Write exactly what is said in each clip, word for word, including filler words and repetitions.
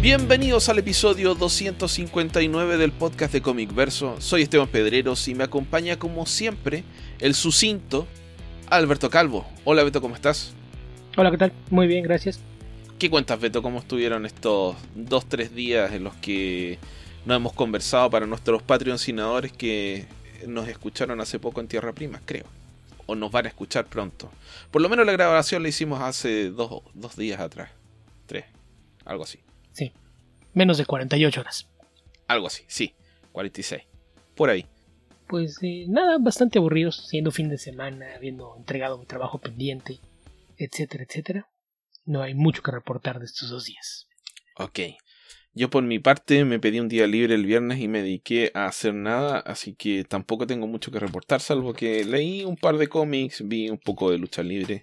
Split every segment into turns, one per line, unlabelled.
Bienvenidos al episodio doscientos cincuenta y nueve del podcast de Comic Verso. Soy Esteban Pedreros y me acompaña como siempre el sucinto Alberto Calvo. Hola Beto, ¿cómo estás?
Hola, ¿qué tal? Muy bien, gracias.
¿Qué cuentas, Beto? ¿Cómo estuvieron estos dos, tres días en los que no hemos conversado para nuestros patrocinadores que nos escucharon hace poco en Tierra Prima, creo? O nos van a escuchar pronto. Por lo menos la grabación la hicimos hace dos, dos días atrás. Tres, algo así.
Sí, menos de cuarenta y ocho horas.
Algo así, sí, cuarenta y seis. Por ahí.
Pues eh, nada, bastante aburridos, siendo fin de semana, habiendo entregado mi trabajo pendiente, etcétera, etcétera. No hay mucho que reportar de estos dos días.
Ok. Yo por mi parte me pedí un día libre el viernes y me dediqué a hacer nada, así que tampoco tengo mucho que reportar, salvo que leí un par de cómics, vi un poco de lucha libre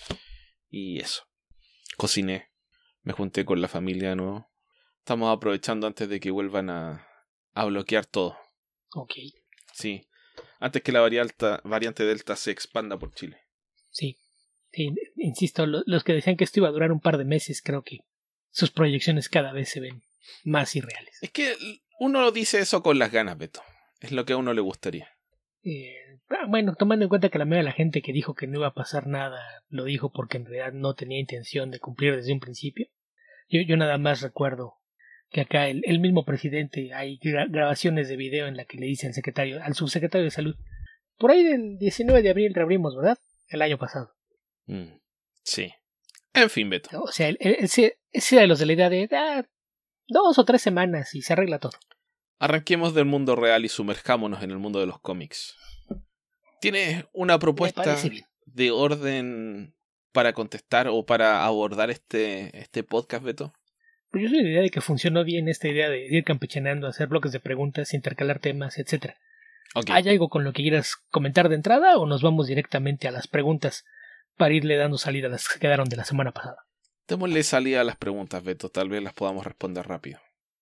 y eso. Cociné, me junté con la familia de nuevo. Estamos aprovechando antes de que vuelvan a, a bloquear todo.
Ok.
Sí, antes que la variante, variante Delta se expanda por Chile.
Sí, sí, insisto, lo, los que decían que esto iba a durar un par de meses, creo que sus proyecciones cada vez se ven más irreales.
Es que uno dice eso con las ganas, Beto. Es lo que a uno le gustaría.
Eh, bueno, tomando en cuenta que la mayoría de la gente que dijo que no iba a pasar nada lo dijo porque en realidad no tenía intención de cumplir desde un principio. Yo, yo nada más recuerdo que acá el, el mismo presidente hay gra- grabaciones de video en la que le dice al secretario, al subsecretario de salud, por ahí del diecinueve de abril reabrimos, ¿verdad? El año pasado.
Mm, sí. En fin, Beto.
O sea, ese era de los de la idea de ah, dos o tres semanas y se arregla todo.
Arranquemos del mundo real y sumerjámonos en el mundo de los cómics. ¿Tienes una propuesta de orden para contestar o para abordar este, este podcast, Beto?
Pues yo soy de la idea de que funcionó bien esta idea de ir campechaneando, hacer bloques de preguntas, intercalar temas, etcétera. Okay. ¿Hay algo con lo que quieras comentar de entrada o nos vamos directamente a las preguntas para irle dando salida a las que quedaron de la semana pasada?
Démosle salida a las preguntas, Beto. Tal vez las podamos responder rápido.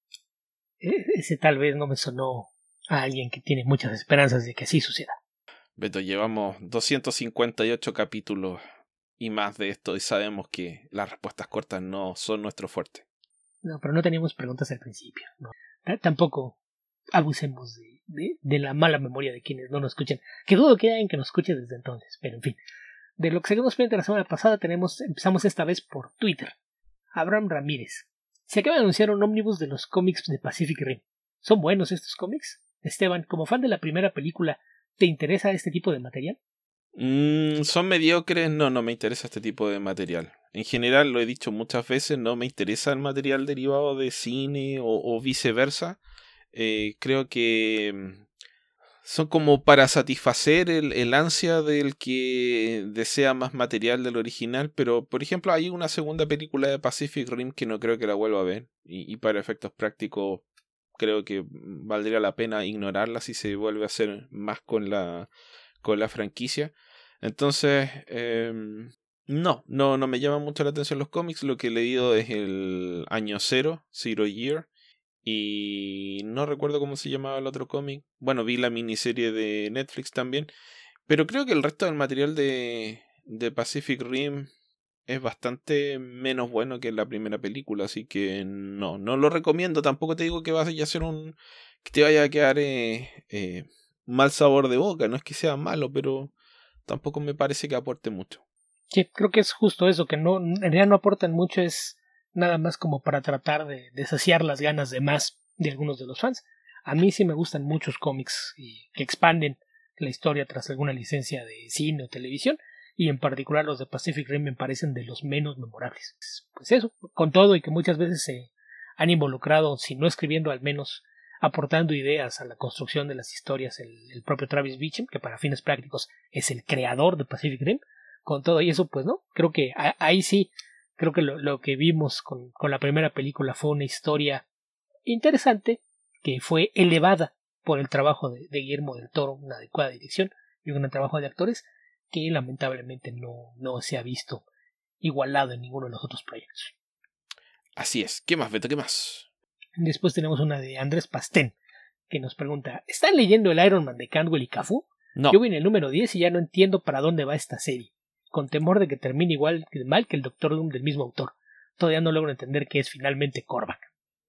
Ese tal vez no me sonó a alguien que tiene muchas esperanzas de que así suceda.
Beto, llevamos doscientos cincuenta y ocho capítulos y más de esto y sabemos que las respuestas cortas no son nuestro fuerte.
No, pero no teníamos preguntas al principio. No. T- tampoco abusemos de, de, de la mala memoria de quienes no nos escuchan. Que dudo que hayan que nos escuchen desde entonces, pero en fin. De lo que seguimos pendiente la semana pasada, tenemos, empezamos esta vez por Twitter. Abraham Ramírez. Se acaba de anunciar un ómnibus de los cómics de Pacific Rim. ¿Son buenos estos cómics? Esteban, como fan de la primera película, ¿te interesa este tipo de material?
Mm, ¿Son mediocres? No, no me interesa este tipo de material. En general, lo he dicho muchas veces, no me interesa el material derivado de cine o, o viceversa. Eh, creo que son como para satisfacer el, el ansia del que desea más material del original, pero por ejemplo hay una segunda película de Pacific Rim que no creo que la vuelva a ver y, y para efectos prácticos creo que valdría la pena ignorarla si se vuelve a hacer más con la, con la franquicia. Entonces, eh, no, no, no me llaman mucho la atención los cómics. Lo que he leído es el Año Cero, Zero Year. Y no recuerdo cómo se llamaba el otro cómic. Bueno, vi la miniserie de Netflix también. Pero creo que el resto del material de, de Pacific Rim es bastante menos bueno que la primera película. Así que no, no lo recomiendo. Tampoco te digo que vaya a ser un... que te vaya a quedar eh, eh, mal sabor de boca. No es que sea malo, pero tampoco me parece que aporte mucho.
Sí, creo que es justo eso, que no, en realidad no aportan mucho, es nada más como para tratar de, de saciar las ganas de más de algunos de los fans. A mí sí me gustan muchos cómics y, que expanden la historia tras alguna licencia de cine o televisión, y en particular los de Pacific Rim me parecen de los menos memorables. Pues eso, con todo y que muchas veces se han involucrado, si no escribiendo, al menos aportando ideas a la construcción de las historias, el, el propio Travis Beacham, que para fines prácticos es el creador de Pacific Rim. Con todo y eso, pues no, creo que a, ahí sí, creo que lo, lo que vimos con, con la primera película fue una historia interesante que fue elevada por el trabajo de, de Guillermo del Toro, una adecuada dirección y un gran trabajo de actores que lamentablemente no, no se ha visto igualado en ninguno de los otros proyectos.
Así es. ¿Qué más, Beto? ¿Qué más?
Después tenemos una de Andrés Pastén que nos pregunta, ¿están leyendo el Iron Man de Cantwell y Cafu?
No.
Yo voy en el número diez y ya no entiendo para dónde va esta serie, con temor de que termine igual de mal que el Doctor Doom del mismo autor. Todavía no logro entender qué es finalmente Korvac.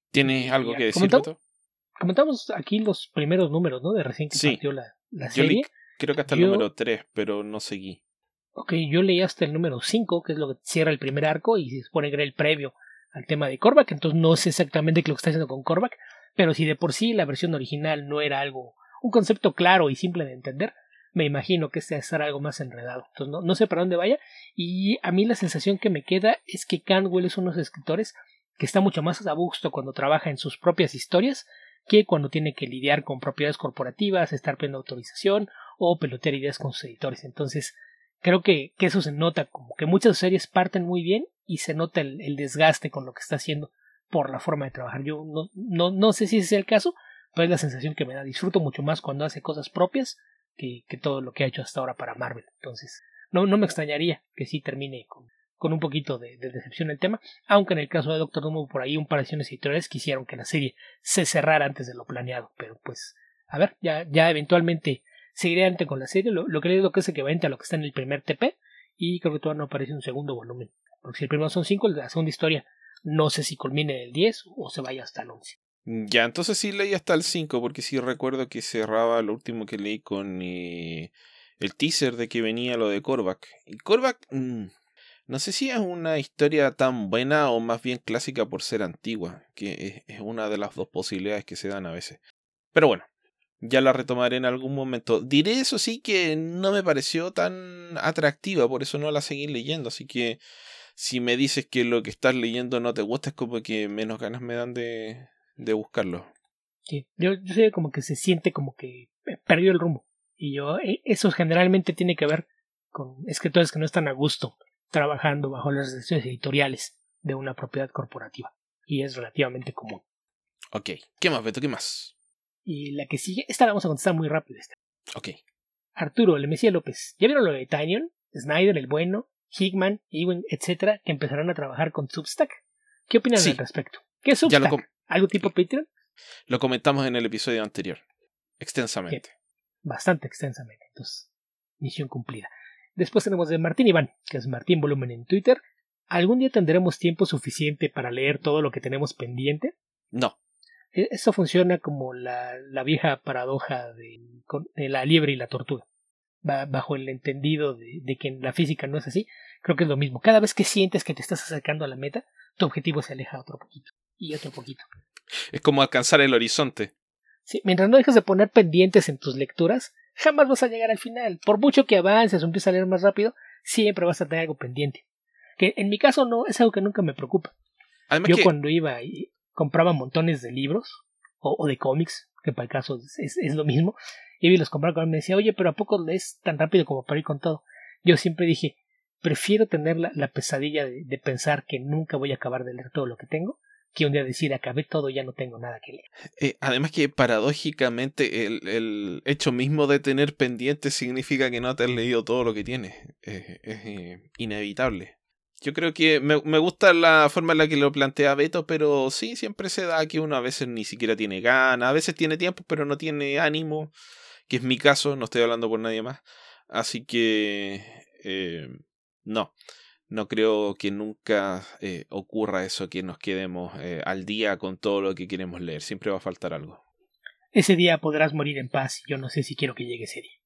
¿Tienes algo que decir,
comentamos,
Beto?
Comentamos aquí los primeros números, ¿no? De recién que
sí.
partió la, la
Yo
serie.
leí, creo que hasta
yo,
el número tres, pero no seguí.
Ok, yo leí hasta el número cinco, que es lo que cierra el primer arco, y se supone que era el previo al tema de Korvac, entonces no sé exactamente qué lo que está haciendo con Korvac, pero si de por sí la versión original no era algo, un concepto claro y simple de entender, me imagino que este va a estar algo más enredado. Entonces no, no sé para dónde vaya, y a mí la sensación que me queda es que Cantwell es uno de los escritores que está mucho más a gusto cuando trabaja en sus propias historias que cuando tiene que lidiar con propiedades corporativas, estar pidiendo autorización o pelotear ideas con sus editores. Entonces creo que, que eso se nota, como que muchas series parten muy bien y se nota el, el desgaste con lo que está haciendo por la forma de trabajar. Yo no, no, no sé si ese es el caso, pero es la sensación que me da. Disfruto mucho más cuando hace cosas propias que, que todo lo que ha hecho hasta ahora para Marvel. Entonces no, no me extrañaría que sí termine con, con un poquito de, de decepción el tema, aunque en el caso de Doctor Doom por ahí un par de ediciones editoriales quisieron que la serie se cerrara antes de lo planeado, pero pues a ver, ya, ya eventualmente seguiré adelante con la serie. Lo, lo que le digo que es equivalente a lo que está en el primer T P, y creo que todavía no aparece un segundo volumen, porque si el primero son cinco, la segunda historia no sé si culmine en el diez o se vaya hasta el once.
Ya, entonces sí leí hasta el cinco, porque sí recuerdo que cerraba lo último que leí con eh, el teaser de que venía lo de Korvac. Y Korvac, mmm, no sé si es una historia tan buena o más bien clásica por ser antigua, que es, es una de las dos posibilidades que se dan a veces. Pero bueno, ya la retomaré en algún momento. Diré eso sí que no me pareció tan atractiva, por eso no la seguí leyendo, así que si me dices que lo que estás leyendo no te gusta, es como que menos ganas me dan de, de buscarlo.
Sí, yo, yo sé como que se siente como que perdió el rumbo. Y yo, eso generalmente tiene que ver con escritores que no están a gusto trabajando bajo las decisiones editoriales de una propiedad corporativa. Y es relativamente común.
Ok, ¿qué más, Beto? ¿Qué más?
Y la que sigue, esta la vamos a contestar muy rápido. Esta.
Ok.
Arturo, el Mesías López. ¿Ya vieron lo de Tynion, Snyder, el bueno, Hickman, Ewing, etcétera, que empezarán a trabajar con Substack? ¿Qué opinan
Sí,
al respecto? ¿Qué es Substack?
com-
¿Algo tipo Patreon?
Lo comentamos en el episodio anterior, extensamente.
Bien, bastante extensamente. Entonces, misión cumplida. Después tenemos de Martín Iván, que es Martín Volumen en Twitter. ¿Algún día tendremos tiempo suficiente para leer todo lo que tenemos pendiente?
No.
Eso funciona como la, la vieja paradoja de, de la liebre y la tortuga. Bajo el entendido de, de que en la física no es así, creo que es lo mismo. Cada vez que sientes que te estás acercando a la meta, tu objetivo se aleja otro poquito y otro poquito.
Es como alcanzar el horizonte.
Sí, mientras no dejes de poner pendientes en tus lecturas, jamás vas a llegar al final. Por mucho que avances o empieces a leer más rápido, siempre vas a tener algo pendiente. Que en mi caso no es algo que nunca me preocupa.
Además
Yo
que...
cuando iba y compraba montones de libros o, o de cómics, que para el caso es, es, es lo mismo, y vi los compraba cuando me decía, oye, pero ¿a poco lees tan rápido como para ir con todo? Yo siempre dije, prefiero tener la, la pesadilla de, de pensar que nunca voy a acabar de leer todo lo que tengo, que un día decir, acabé todo, ya no tengo nada que leer.
Eh, además que paradójicamente el, el hecho mismo de tener pendiente significa que no te has leído todo lo que tienes. Eh, es eh, inevitable. Yo creo que me, me gusta la forma en la que lo plantea Beto, pero sí, siempre se da que uno a veces ni siquiera tiene ganas, a veces tiene tiempo pero no tiene ánimo, que es mi caso, no estoy hablando por nadie más. Así que eh, no. No creo que nunca eh, ocurra eso, que nos quedemos eh, al día con todo lo que queremos leer. Siempre va a faltar algo.
Ese día podrás morir en paz y yo no sé si quiero que llegue ese día.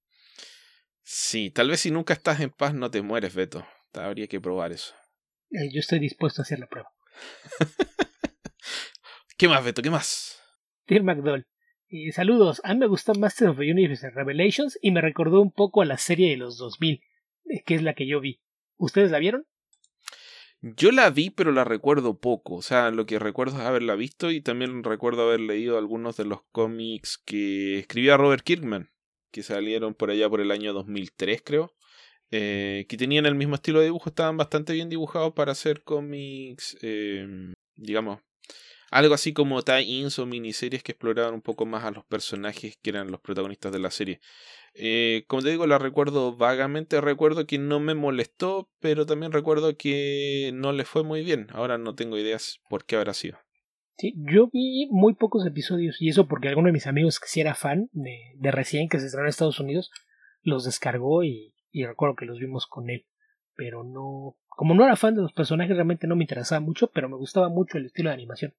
Sí, tal vez si nunca estás en paz no te mueres, Beto. Habría que probar eso.
Eh, yo estoy dispuesto a hacer la prueba.
¿Qué más, Beto? ¿Qué más?
Dear McDowell. Eh, saludos. A mí me gustó Master of the Universe Revelations y me recordó un poco a la serie de los dos mil, eh, que es la que yo vi. ¿Ustedes la vieron?
Yo la vi, pero la recuerdo poco. O sea, lo que recuerdo es haberla visto y también recuerdo haber leído algunos de los cómics que escribía Robert Kirkman, que salieron por allá por el año dos mil tres, creo. Eh, que tenían el mismo estilo de dibujo, estaban bastante bien dibujados para hacer cómics, eh, digamos, algo así como tie-ins o miniseries que exploraban un poco más a los personajes que eran los protagonistas de la serie. Eh, como te digo, la recuerdo vagamente, recuerdo que no me molestó, pero también recuerdo que no le fue muy bien. Ahora no tengo ideas por qué habrá sido.
Sí, yo vi muy pocos episodios y eso porque alguno de mis amigos que sí era fan de, de recién que se estrenó en Estados Unidos los descargó y, y recuerdo que los vimos con él. Pero no, como no era fan de los personajes realmente no me interesaba mucho, pero me gustaba mucho el estilo de animación.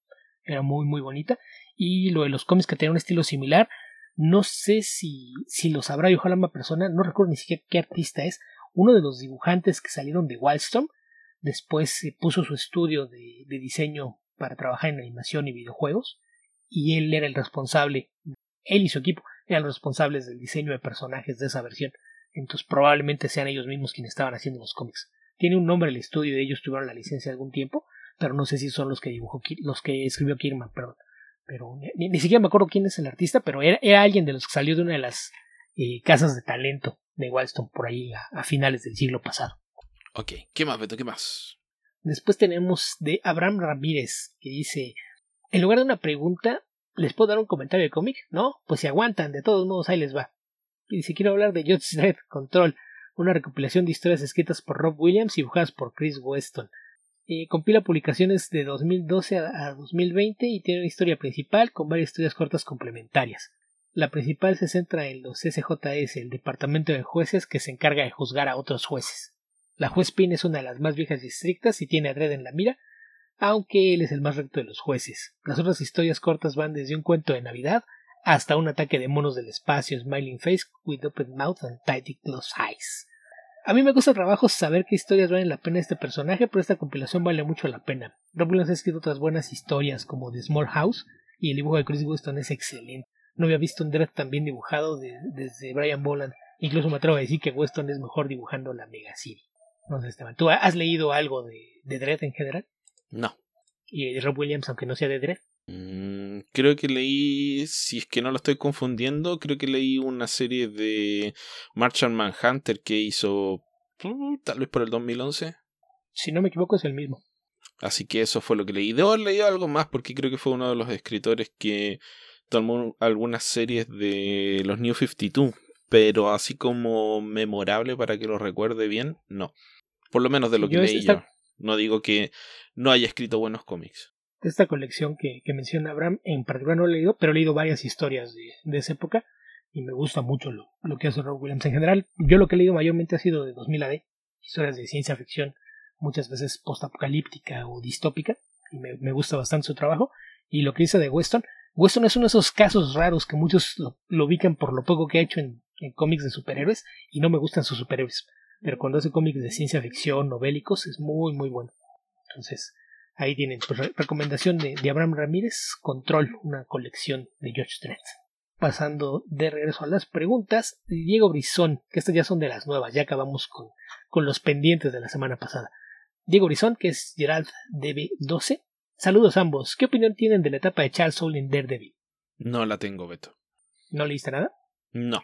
era muy muy bonita. Y lo de los cómics que tenían un estilo similar, no sé si, si lo sabrá y ojalá una persona, no recuerdo ni siquiera qué artista es, uno de los dibujantes que salieron de Wildstorm, después se puso su estudio de, de diseño para trabajar en animación y videojuegos, y él era el responsable, él y su equipo eran los responsables del diseño de personajes de esa versión, entonces probablemente sean ellos mismos quienes estaban haciendo los cómics. Tiene un nombre el estudio y ellos tuvieron la licencia algún tiempo, pero no sé si son los que dibujó, los que escribió Kirman, perdón. Pero ni, ni siquiera me acuerdo quién es el artista, pero era, era alguien de los que salió de una de las eh, casas de talento de Wildstorm por ahí a, a finales del siglo pasado.
Ok, ¿qué más, Beto? ¿Qué más?
Después tenemos de Abraham Ramírez, que dice, en lugar de una pregunta, ¿les puedo dar un comentario de cómic? ¿No? Pues si aguantan, de todos modos ahí les va. Y dice, quiero hablar de Judge Dredd Control, una recopilación de historias escritas por Rob Williams y dibujadas por Chris Weston. Eh, compila publicaciones de dos mil doce a, a dos mil veinte y tiene una historia principal con varias historias cortas complementarias. La principal se centra en los S J S, el departamento de jueces que se encarga de juzgar a otros jueces. La juez Pin es una de las más viejas y estrictas y tiene a Dredd en la mira, aunque él es el más recto de los jueces. Las otras historias cortas van desde un cuento de Navidad hasta un ataque de monos del espacio, Smiling Face with Open Mouth and Tight Closed Eyes. A mí me gusta el trabajo saber qué historias valen la pena este personaje, pero esta compilación vale mucho la pena. Rob Williams ha escrito otras buenas historias como The Small House y el dibujo de Chris Weston es excelente. No había visto un Dredd tan bien dibujado de, desde Brian Boland. Incluso me atrevo a decir que Weston es mejor dibujando la Mega City. No sé, Esteban, ¿tú has leído algo de, de Dredd en general?
No.
¿Y de Rob Williams, aunque no sea de Dredd?
Mm, creo que leí, si es que no lo estoy confundiendo, creo que leí una serie de Martian Manhunter que hizo uh, tal vez por el dos mil once.
Si no me equivoco es el mismo.
Así que eso fue lo que leí. Debo haber leído algo más porque creo que fue uno de los escritores que tomó algunas series de los New cincuenta y dos, pero así como memorable para que lo recuerde bien, no. Por lo menos de lo que yo leí esta... yo. No digo que no haya escrito buenos cómics.
Esta colección que, que menciona Abraham, en particular no he leído, pero he leído varias historias de, de esa época y me gusta mucho lo, lo que hace Rob Williams en general. Yo lo que he leído mayormente ha sido de dos mil A D, historias de ciencia ficción, muchas veces postapocalíptica o distópica, y me, me gusta bastante su trabajo. Y lo que dice de Weston, Weston es uno de esos casos raros que muchos lo, lo ubican por lo poco que ha hecho en, en cómics de superhéroes, y no me gustan sus superhéroes, pero cuando hace cómics de ciencia ficción o bélicos es muy muy bueno. Entonces ahí tienen, pues, re- recomendación de, de Abraham Ramírez, Control, una colección de Judge Dredd. Pasando de regreso a las preguntas, Diego Brizón, que estas ya son de las nuevas, ya acabamos con, con los pendientes de la semana pasada. Diego Brizón, que es Gerald D B doce. Saludos a ambos. ¿Qué opinión tienen de la etapa de Charles Soule en Daredevil?
No la tengo, Beto.
¿No leíste nada?
No.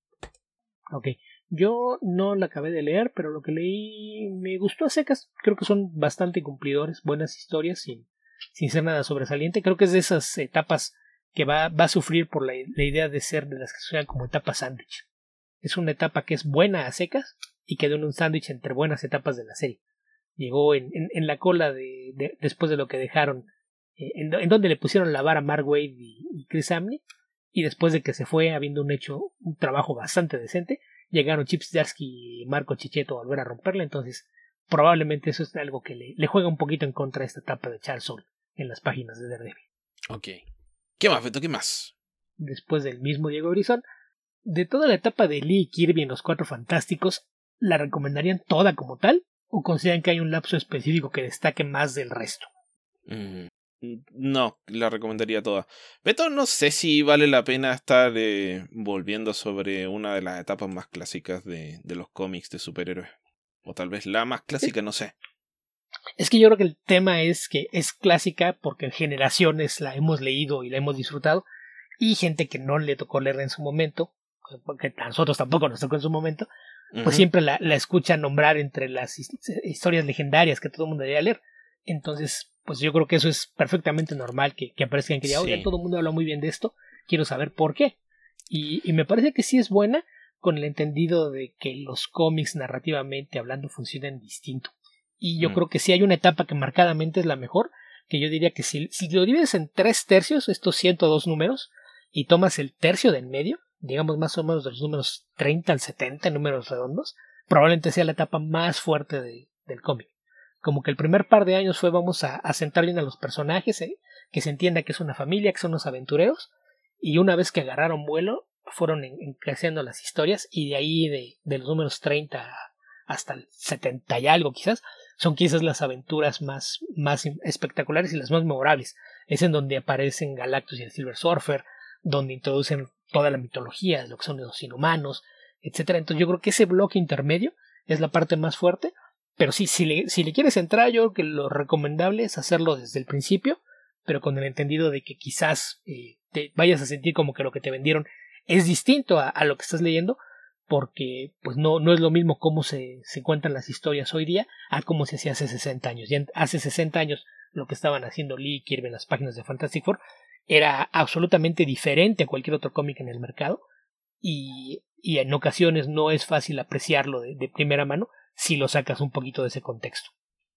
Ok. Yo no la acabé de leer, pero lo que leí me gustó a secas. Creo que son bastante cumplidores, buenas historias, sin, sin ser nada sobresaliente. Creo que es de esas etapas que va, va a sufrir por la, la idea de ser de las que se llaman como etapa sándwich. Es una etapa que es buena a secas y quedó en un sándwich entre buenas etapas de la serie. Llegó en, en, en la cola de, de después de lo que dejaron, eh, en, en donde le pusieron la vara Mark Waid y, y Chris Samney, y después de que se fue habiendo un hecho, un trabajo bastante decente, llegaron Chip Zdarsky y Marco Checchetto a volver a romperla. Entonces probablemente eso es algo que le, le juega un poquito en contra a esta etapa de Charles Soule en las páginas de Daredevil.
Ok. ¿Qué más, Beto? ¿Qué más?
Después del mismo Diego Brizón, de toda la etapa de Lee y Kirby en Los Cuatro Fantásticos, ¿la recomendarían toda como tal? ¿O consideran que hay un lapso específico que destaque más del resto?
Mm, no, la recomendaría toda. Beto, no sé si vale la pena estar eh, volviendo sobre una de las etapas más clásicas de, de los cómics de superhéroes. O tal vez la más clásica, no sé.
Es que yo creo que el tema es que es clásica porque en generaciones la hemos leído y la hemos disfrutado, y gente que no le tocó leerla en su momento, porque a nosotros tampoco nos tocó en su momento, pues uh-huh. siempre la, la escucha nombrar entre las historias legendarias que todo el mundo debería leer. Entonces, pues yo creo que eso es perfectamente normal que, que aparezca en que ya, oye, todo el mundo habla muy bien de esto, quiero saber por qué. Y, y me parece que sí es buena, con el entendido de que los cómics narrativamente hablando funcionan distinto. Y yo mm. creo que sí hay una etapa que marcadamente es la mejor, que yo diría que si, si lo divides en tres tercios, estos ciento dos números, y tomas el tercio de en medio, digamos más o menos de los números treinta al setenta, números redondos, probablemente sea la etapa más fuerte de, del cómic. Como que el primer par de años fue vamos a, a sentar bien a los personajes, ¿eh? que se entienda que es una familia, que son unos aventureros, y una vez que agarraron vuelo, fueron en, en creciendo las historias, y de ahí de, de los números treinta hasta el setenta y algo quizás, son quizás las aventuras más, más espectaculares y las más memorables. Es en donde aparecen Galactus y el Silver Surfer, donde introducen toda la mitología de lo que son los inhumanos, etcétera. Entonces yo creo que ese bloque intermedio es la parte más fuerte, pero sí, si le, si le quieres entrar, yo creo que lo recomendable es hacerlo desde el principio, pero con el entendido de que quizás eh, te vayas a sentir como que lo que te vendieron es distinto a, a lo que estás leyendo, porque pues no, no es lo mismo cómo se, se cuentan las historias hoy día a cómo se hacía hace sesenta años. Y hace sesenta años lo que estaban haciendo Lee y Kirby en las páginas de Fantastic Four era absolutamente diferente a cualquier otro cómic en el mercado, y, y en ocasiones no es fácil apreciarlo de, de primera mano si lo sacas un poquito de ese contexto.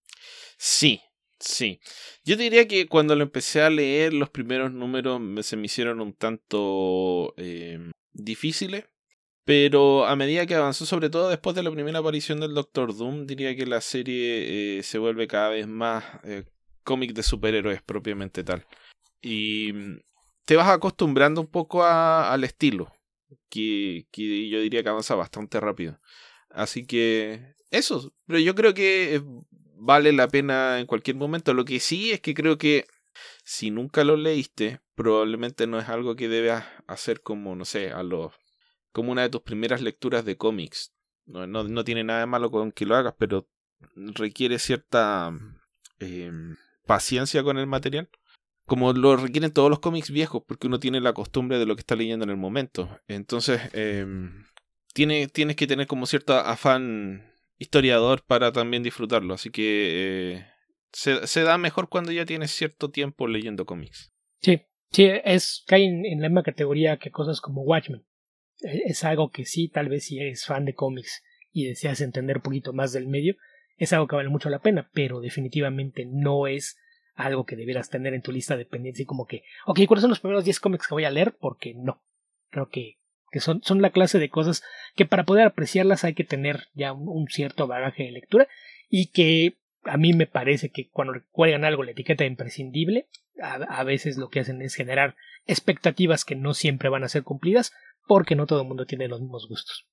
Sí, sí. Yo diría que cuando lo empecé a leer, los primeros números me, se me hicieron un tanto eh, difíciles, pero a medida que avanzó, sobre todo después de la primera aparición del Doctor Doom, diría que la serie eh, se vuelve cada vez más eh, cómic de superhéroes propiamente tal. Y te vas acostumbrando un poco a, al estilo, que, que yo diría que avanza bastante rápido. Así que eso, pero yo creo que vale la pena en cualquier momento. Lo que sí es que creo que si nunca lo leíste, probablemente no es algo que debas hacer como, no sé, a los como una de tus primeras lecturas de cómics. No, no, no tiene nada de malo con que lo hagas, pero requiere cierta eh, paciencia con el material, como lo requieren todos los cómics viejos, porque uno tiene la costumbre de lo que está leyendo en el momento. Entonces, eh, tiene, tienes que tener como cierto afán historiador para también disfrutarlo. Así que eh, se, se da mejor cuando ya tienes cierto tiempo leyendo cómics.
Sí, sí, es, cae en, en la misma categoría que cosas como Watchmen. Es algo que sí, tal vez si eres fan de cómics y deseas entender un poquito más del medio, es algo que vale mucho la pena, pero definitivamente no es algo que debieras tener en tu lista de pendientes y como que, ok, ¿cuáles son los primeros diez cómics que voy a leer? Porque no, creo que, que son, son la clase de cosas que para poder apreciarlas hay que tener ya un, un cierto bagaje de lectura, y que a mí me parece que cuando cuelgan algo la etiqueta de imprescindible, a, a veces lo que hacen es generar expectativas que no siempre van a ser cumplidas, porque no todo el mundo tiene los mismos gustos.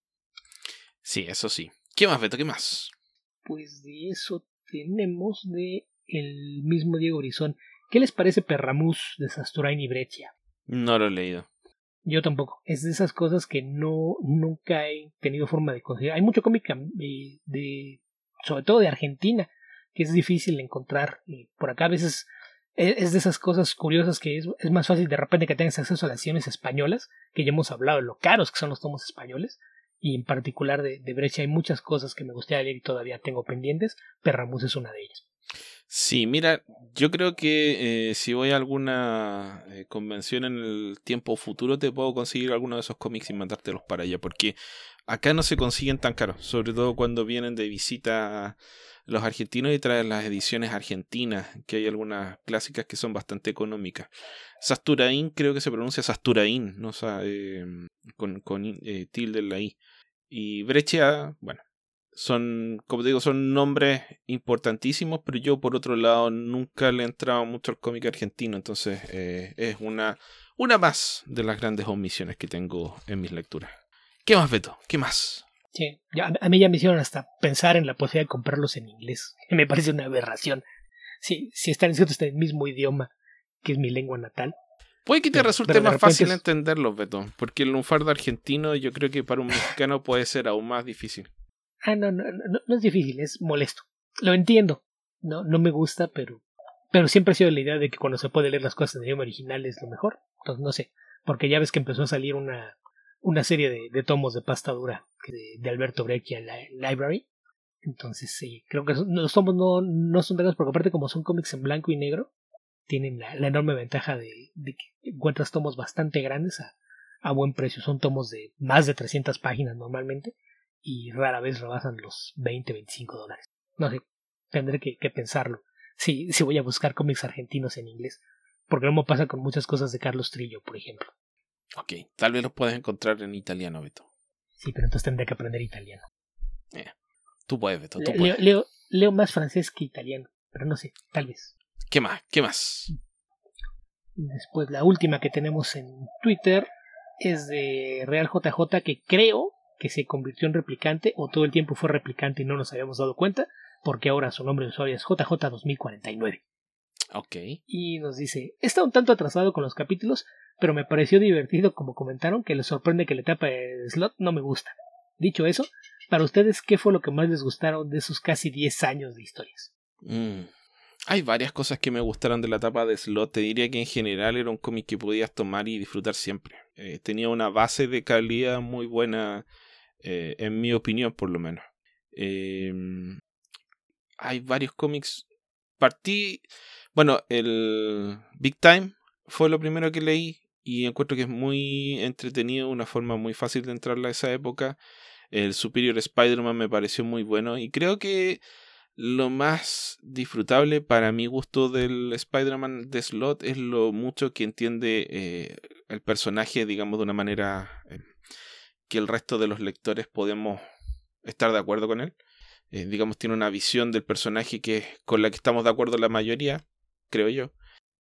Sí, eso sí. ¿Qué más, Beto? ¿Qué más?
Pues de eso tenemos de el mismo Diego Brizón. ¿Qué les parece Perramus de Sasturain y Breccia?
No lo he leído.
Yo tampoco. Es de esas cosas que no nunca he tenido forma de conseguir. Hay mucho cómic de, de sobre todo de Argentina, que es difícil de encontrar. Y por acá a veces es de esas cosas curiosas que es, es más fácil de repente que tengas acceso a las ediciones españolas, que ya hemos hablado de lo caros que son los tomos españoles, y en particular de, de Breccia hay muchas cosas que me gustaría leer y todavía tengo pendientes. Perramus es una de ellas.
Sí, mira, yo creo que eh, si voy a alguna eh, convención en el tiempo futuro te puedo conseguir alguno de esos cómics y mandártelos para allá, porque acá no se consiguen tan caros, sobre todo cuando vienen de visita los argentinos y traen las ediciones argentinas, que hay algunas clásicas que son bastante económicas. Sasturain creo que se pronuncia Sasturain, no o sea, eh, con, con eh, tilde en la I. Y Breccia, bueno, son, como te digo, son nombres importantísimos, pero yo por otro lado nunca le he entrado mucho al cómic argentino, entonces eh, es una, una más de las grandes omisiones que tengo en mis lecturas. ¿Qué más, Beto? ¿Qué más?
Sí, ya, a mí ya me hicieron hasta pensar en la posibilidad de comprarlos en inglés. Me parece una aberración. Sí, si están escritos en el mismo idioma, que es mi lengua natal.
Puede que te
pero,
resulte
pero
más fácil
es...
entenderlos, Beto, porque el lunfardo argentino yo creo que para un mexicano puede ser aún más difícil.
Ah, no, no, no, no es difícil, es molesto. Lo entiendo. No, no me gusta, pero, pero siempre ha sido la idea de que cuando se puede leer las cosas en idioma original es lo mejor. Entonces, no sé, porque ya ves que empezó a salir una, una serie de, de tomos de pasta dura de, de Alberto Breccia en la Library. Entonces, sí, creo que los tomos no, no son buenos, porque aparte como son cómics en blanco y negro, tienen la, la enorme ventaja de, de que encuentras tomos bastante grandes a, a buen precio. Son tomos de más de trescientas páginas normalmente, y rara vez rebasan los veinte, veinticinco dólares. No sé, tendré que, que pensarlo. Sí, sí voy a buscar cómics argentinos en inglés, porque no me pasa con muchas cosas de Carlos Trillo, por ejemplo.
Ok, tal vez los puedes encontrar en italiano, Beto.
Sí, pero entonces tendré que aprender italiano.
Eh, tú puedes, Beto, tú
Le,
puedes.
Leo, leo, leo más francés que italiano, pero no sé, tal vez.
¿Qué más? ¿Qué más?
Después la última que tenemos en Twitter es de Real J J, que creo que se convirtió en replicante o todo el tiempo fue replicante y no nos habíamos dado cuenta, porque ahora su nombre de usuario es J J dos mil cuarenta y nueve.
Ok.
Y nos dice, está un tanto atrasado con los capítulos, pero me pareció divertido como comentaron, que les sorprende que la etapa de Slot no me gusta. Dicho eso, para ustedes, ¿qué fue lo que más les gustaron de esos casi diez años de historias?
Mm. Hay varias cosas que me gustaron de la etapa de Slot. Te diría que en general era un cómic que podías tomar y disfrutar siempre. Eh, tenía una base de calidad muy buena, eh, en mi opinión por lo menos. Eh, hay varios cómics. Partí... Bueno, el Big Time fue lo primero que leí y encuentro que es muy entretenido, una forma muy fácil de entrarle a esa época. El Superior Spider-Man me pareció muy bueno y creo que lo más disfrutable para mi gusto del Spider-Man de Slot es lo mucho que entiende eh, el personaje, digamos, de una manera eh, que el resto de los lectores podemos estar de acuerdo con él. Eh, digamos, tiene una visión del personaje que con la que estamos de acuerdo la mayoría, creo yo.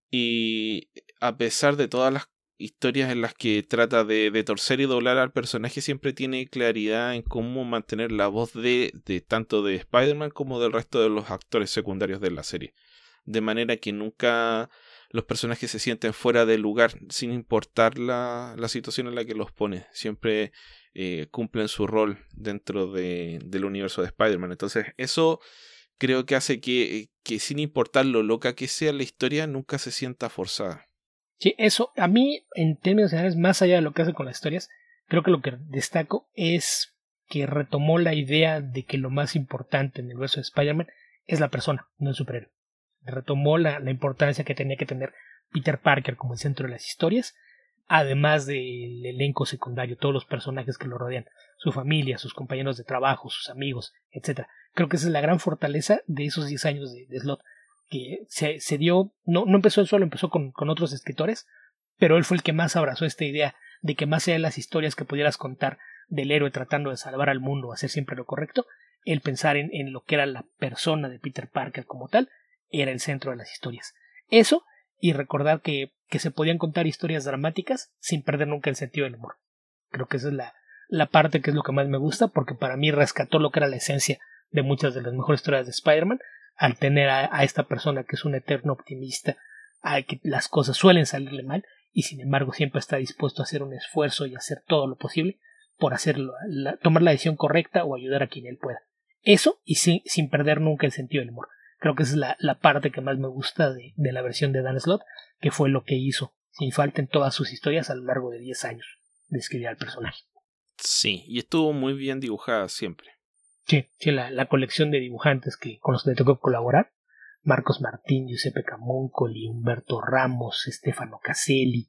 Y a pesar de todas las historias en las que trata de, de torcer y doblar al personaje, siempre tiene claridad en cómo mantener la voz de, de tanto de Spider-Man como del resto de los actores secundarios de la serie. De manera que nunca los personajes se sienten fuera de lugar, sin importar la, la situación en la que los pone. Siempre eh, cumplen su rol dentro de, del universo de Spider-Man. Entonces eso creo que hace que, que sin importar lo loca que sea la historia, nunca se sienta forzada.
Sí, eso, a mí, en términos generales, más allá de lo que hace con las historias, creo que lo que destaco es que retomó la idea de que lo más importante en el universo de Spider-Man es la persona, no el superhéroe. Retomó la, la importancia que tenía que tener Peter Parker como el centro de las historias, además del elenco secundario, todos los personajes que lo rodean, su familia, sus compañeros de trabajo, sus amigos, etcétera. Creo que esa es la gran fortaleza de esos diez años de, de Slott, que se, se dio, no, no empezó él solo, empezó con, con otros escritores, pero él fue el que más abrazó esta idea de que más allá de las historias que pudieras contar del héroe tratando de salvar al mundo, hacer siempre lo correcto, el pensar en, en lo que era la persona de Peter Parker como tal, era el centro de las historias. Eso, y recordar que, que se podían contar historias dramáticas sin perder nunca el sentido del humor. Creo que esa es la, la parte que es lo que más me gusta, porque para mí rescató lo que era la esencia de muchas de las mejores historias de Spider-Man, al tener a, a esta persona que es un eterno optimista, a que las cosas suelen salirle mal, y sin embargo siempre está dispuesto a hacer un esfuerzo y hacer todo lo posible por hacerlo, la, tomar la decisión correcta o ayudar a quien él pueda. Eso, y sin, sin perder nunca el sentido del humor. Creo que esa es la, la parte que más me gusta de, de la versión de Dan Slott, que fue lo que hizo, sin falta en todas sus historias a lo largo de diez años de escribir al personaje.
Sí, y estuvo muy bien dibujada siempre.
Sí, sí, la, la colección de dibujantes que, con los que le tocó colaborar, Marcos Martín, Giuseppe Camuncoli, Humberto Ramos, Stefano Caselli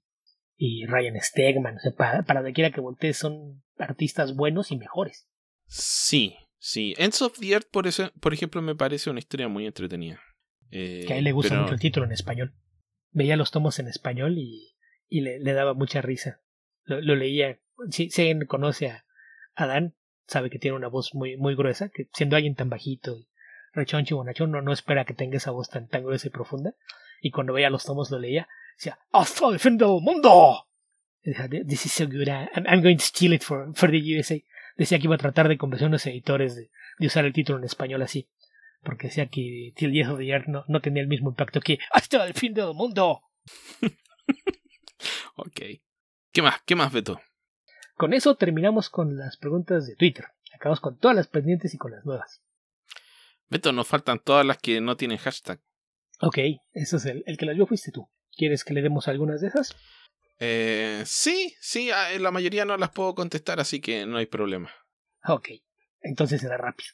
y Ryan Stegman, o sea, para, para donde quiera que voltees son artistas buenos y mejores.
Sí, sí. Ends of the Earth, por, eso, por ejemplo, me parece una historia muy entretenida. Eh,
que a él le gusta
pero...
mucho el título en español. Veía los tomos en español y, y le, le daba mucha risa. Lo, lo leía. Si, si alguien conoce a, a Dan, sabe que tiene una voz muy, muy gruesa, que siendo alguien tan bajito y rechoncho y bonachón, no, no espera que tenga esa voz tan, tan gruesa y profunda. Y cuando veía los tomos lo leía, decía, ¡hasta el fin del mundo! Decía, this is so good, I'm, I'm going to steal it for, for the U S A. Decía que iba a tratar de convencer a unos editores de, de usar el título en español así, porque decía que Till the End of the Earth no, no tenía el mismo impacto que ¡hasta el fin del mundo!
Ok. ¿Qué más? ¿Qué más, Beto?
Con eso terminamos con las preguntas de Twitter. Acabamos con todas las pendientes y con las nuevas.
Beto, nos faltan todas las que no tienen hashtag.
Ok, eso es el, el que las vio fuiste tú. ¿Quieres que le demos algunas de esas?
Eh, sí, sí, la mayoría no las puedo contestar, así que no hay problema.
Ok, entonces será rápido.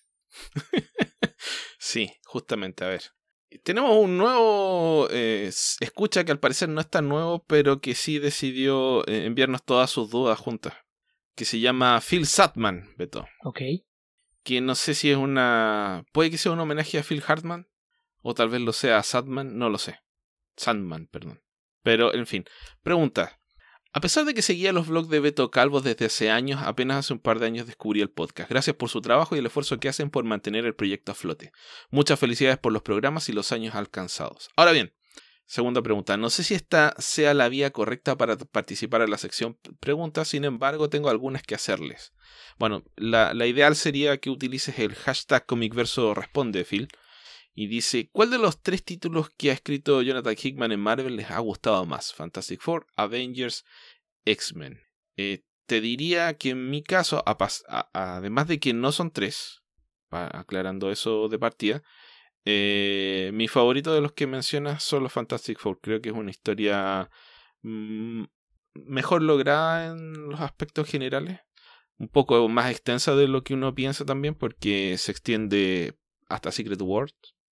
Sí, justamente, a ver. Tenemos un nuevo eh, escucha que al parecer no es tan nuevo, pero que sí decidió eh, enviarnos todas sus dudas juntas. Que se llama Phil Sandman, Beto.
Ok.
Que no sé si es una... Puede que sea un homenaje a Phil Hartman, o tal vez lo sea a Sandman, no lo sé. Sandman, perdón. Pero, en fin. Pregunta. A pesar de que seguía los blogs de Beto Calvo desde hace años, apenas hace un par de años descubrí el podcast. Gracias por su trabajo y el esfuerzo que hacen por mantener el proyecto a flote. Muchas felicidades por los programas y los años alcanzados. Ahora bien, Segunda pregunta. No sé si esta sea la vía correcta para participar en la sección preguntas, sin embargo tengo algunas que hacerles. Bueno, la, la ideal sería que utilices el hashtag Comicverso Responde, Phil. Y dice, ¿cuál de los tres títulos que ha escrito Jonathan Hickman en Marvel les ha gustado más? Fantastic Four, Avengers, X-Men. Eh, te diría que en mi caso, a, a, además de que no son tres, aclarando eso de partida, eh, mi favorito de los que mencionas son los Fantastic Four. Creo que es una historia mmm, mejor lograda en los aspectos generales. Un poco más extensa de lo que uno piensa también, porque se extiende hasta Secret Wars.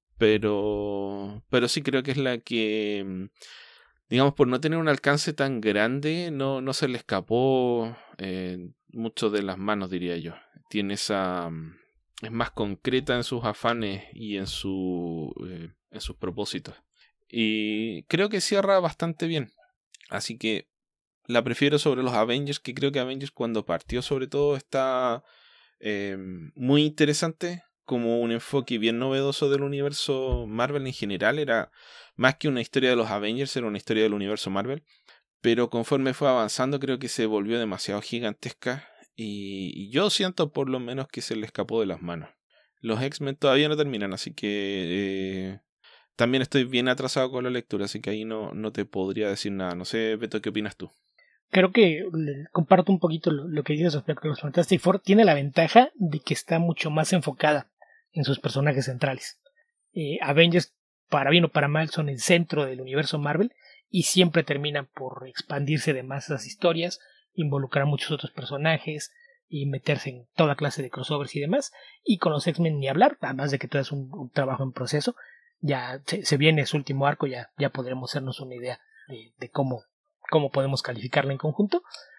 Pero, pero sí creo que es la que, digamos, por no tener un alcance tan grande, no, no se le escapó eh, mucho de las manos, diría yo. Tiene esa... es más concreta en sus afanes y en, su, eh, en sus propósitos. Y creo que cierra bastante bien. Así que la prefiero sobre los Avengers, que creo que Avengers cuando partió sobre todo está eh, muy interesante. Como un enfoque bien novedoso del universo Marvel en general. Era más que una historia de los Avengers, era una historia del universo Marvel. Pero conforme fue avanzando creo que se volvió demasiado gigantesca. Y, y yo siento por lo menos que se le escapó de las manos. Los X-Men todavía no terminan, así que eh, también estoy bien atrasado con la lectura, así que ahí no, no te podría decir nada. No sé, Beto, ¿qué opinas tú?
Creo que comparto un poquito lo, lo que dices respecto a los Fantastic Four. Tiene la ventaja de que está mucho más enfocada en sus personajes centrales. Eh, Avengers, para bien o para mal, son el centro del universo Marvel y siempre terminan por expandirse de más esas historias, involucrar a muchos otros personajes y meterse en toda clase de crossovers y demás. Y con los X-Men ni hablar, además de que todo es un, un trabajo en proceso. Ya se, se viene su último arco, ya, ya podremos hacernos una idea de, de cómo, cómo podemos calificarla en conjunto.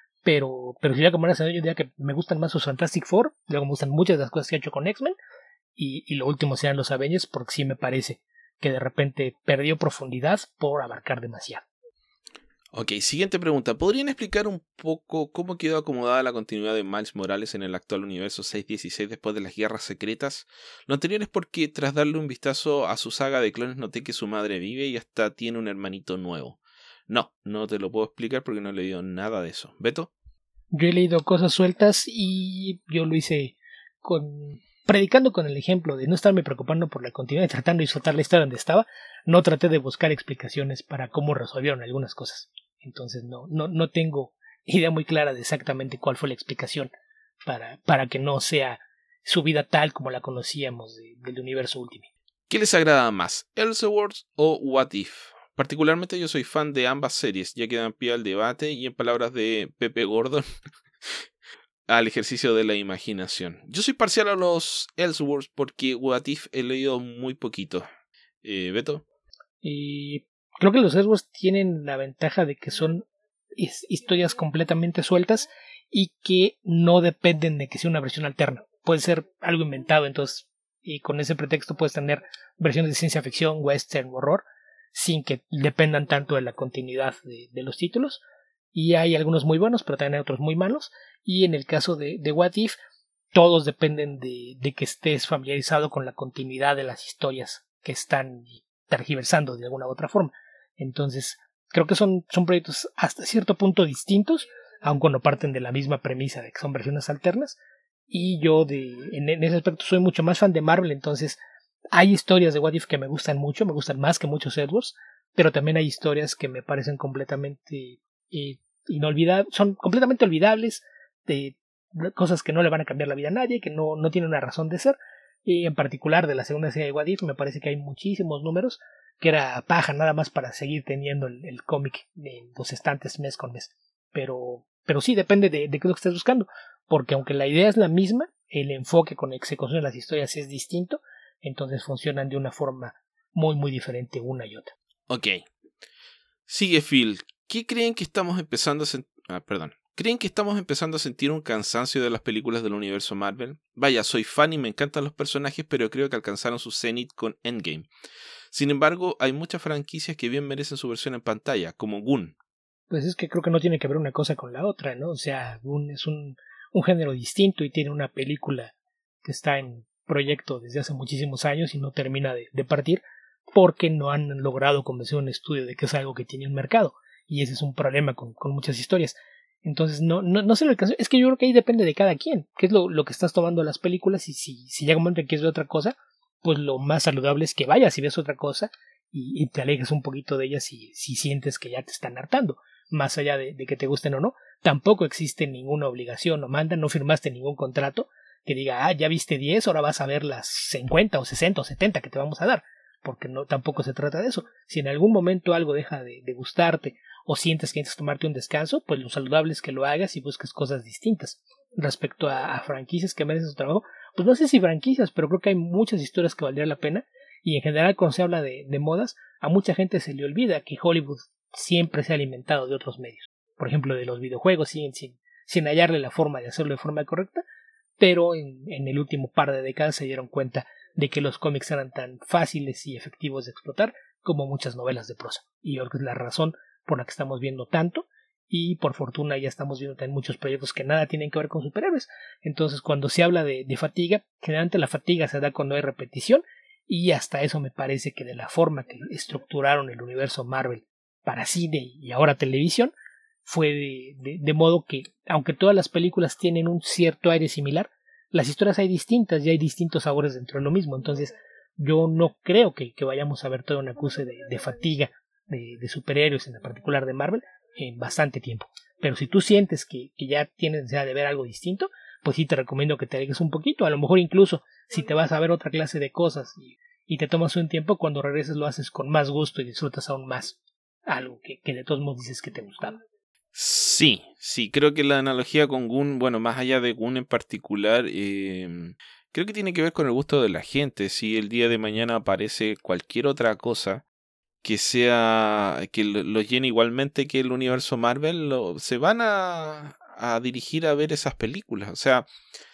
Pero, pero si ya como era, yo diría que me gustan más sus Fantastic Four, luego me gustan muchas de las cosas que ha hecho con X-Men. Y, y lo último sean los Avengers, porque sí me parece que de repente perdió profundidad por abarcar demasiado.
Ok, siguiente pregunta. ¿Podrían explicar un poco cómo quedó acomodada la continuidad de Miles Morales en el actual universo seiscientos dieciséis después de las guerras secretas? Lo anterior es porque tras darle un vistazo a su saga de clones noté que su madre vive y hasta tiene un hermanito nuevo. No, no te lo puedo explicar porque no he leído nada de eso. ¿Beto?
Yo he leído cosas sueltas y yo lo hice con... predicando con el ejemplo de no estarme preocupando por la continuidad y tratando de disfrutar la historia donde estaba. No traté de buscar explicaciones para cómo resolvieron algunas cosas. Entonces no, no, no tengo idea muy clara de exactamente cuál fue la explicación para, para que no sea su vida tal como la conocíamos de, del universo Ultimate.
¿Qué les agrada más, Elseworlds o What If? Particularmente yo soy fan de ambas series, ya que dan pie al debate y en palabras de Pepe Gordon, al ejercicio de la imaginación. Yo soy parcial a los Elseworlds porque What If he leído muy poquito. Eh, ¿Beto?
Y creo que los Elseworlds tienen la ventaja de que son historias completamente sueltas y que no dependen de que sea una versión alterna. Puede ser algo inventado, entonces, y con ese pretexto puedes tener versiones de ciencia ficción, western, horror, sin que dependan tanto de la continuidad de, de los títulos. Y hay algunos muy buenos, pero también hay otros muy malos. Y en el caso de, de What If, todos dependen de, de que estés familiarizado con la continuidad de las historias que están tergiversando de alguna u otra forma. Entonces, creo que son, son proyectos hasta cierto punto distintos, aun cuando parten de la misma premisa de que son versiones alternas. Y yo de, en, en ese aspecto soy mucho más fan de Marvel, entonces hay historias de What If que me gustan mucho, me gustan más que muchos Edwards, pero también hay historias que me parecen completamente eh, inolvidables, son completamente olvidables, de cosas que no le van a cambiar la vida a nadie, que no, no tienen una razón de ser. Y en particular de la segunda serie de What If me parece que hay muchísimos números que era paja nada más para seguir teniendo el, el cómic en los estantes mes con mes. Pero, pero sí depende de, de qué es lo que estés buscando, porque aunque la idea es la misma, el enfoque con el que se construyen las historias es distinto, entonces funcionan de una forma muy muy diferente una y otra.
Ok. Sigue Phil. ¿Qué creen que estamos empezando a sentir? Ah, perdón. ¿Creen que estamos empezando a sentir un cansancio de las películas del universo Marvel? Vaya, soy fan y me encantan los personajes, pero creo que alcanzaron su cenit con Endgame. Sin embargo, hay muchas franquicias que bien merecen su versión en pantalla, como Gun.
Pues es que creo que no tiene que ver una cosa con la otra, ¿no? O sea, Gun es un, un género distinto y tiene una película que está en proyecto desde hace muchísimos años y no termina de, de partir. porque no han logrado convencer a un estudio de que es algo que tiene un mercado, y ese es un problema con, con muchas historias. Entonces no, no, no se lo alcanzó. Es que yo creo que ahí depende de cada quien, qué es lo, lo que estás tomando las películas, y si, si llega un momento en que quieres ver otra cosa, pues lo más saludable es que vayas y ves otra cosa y, y te alejes un poquito de ellas si, si sientes que ya te están hartando, más allá de, de que te gusten o no. Tampoco existe ninguna obligación o manda, no firmaste ningún contrato que diga, ah, ya viste diez, ahora vas a ver las cincuenta o sesenta o setenta que te vamos a dar, porque no, tampoco se trata de eso. Si en algún momento algo deja de, de gustarte o sientes que necesitas tomarte un descanso, pues lo saludable es que lo hagas y busques cosas distintas. Respecto a, a franquicias que merecen su trabajo, pues no sé si franquicias, pero creo que hay muchas historias que valdría la pena, y en general cuando se habla de, de modas, a mucha gente se le olvida que Hollywood siempre se ha alimentado de otros medios. Por ejemplo, de los videojuegos, sin, sin, sin hallarle la forma de hacerlo de forma correcta, pero en, en el último par de décadas se dieron cuenta de que los cómics eran tan fáciles y efectivos de explotar como muchas novelas de prosa. Y yo creo que es la razón por la que estamos viendo tanto, y por fortuna ya estamos viendo también muchos proyectos que nada tienen que ver con superhéroes. Entonces cuando se habla de, de fatiga, generalmente la fatiga se da cuando hay repetición, y hasta eso me parece que de la forma que estructuraron el universo Marvel para cine y ahora televisión, fue de, de, de modo que, aunque todas las películas tienen un cierto aire similar, las historias hay distintas y hay distintos sabores dentro de lo mismo. Entonces yo no creo que, que vayamos a ver toda una acuse de, de fatiga de, de superhéroes, en particular de Marvel, en bastante tiempo. Pero si tú sientes que, que ya tienes necesidad de ver algo distinto, pues sí te recomiendo que te alejes un poquito. A lo mejor incluso si te vas a ver otra clase de cosas y, y te tomas un tiempo, cuando regreses lo haces con más gusto y disfrutas aún más algo que, que de todos modos dices que te gustaba.
Sí, sí, creo que la analogía con Gun, bueno, más allá de Gun en particular, eh, creo que tiene que ver con el gusto de la gente. Si el día de mañana aparece cualquier otra cosa que sea, que lo, lo llene igualmente que el universo Marvel, lo, se van a, a dirigir a ver esas películas. O sea,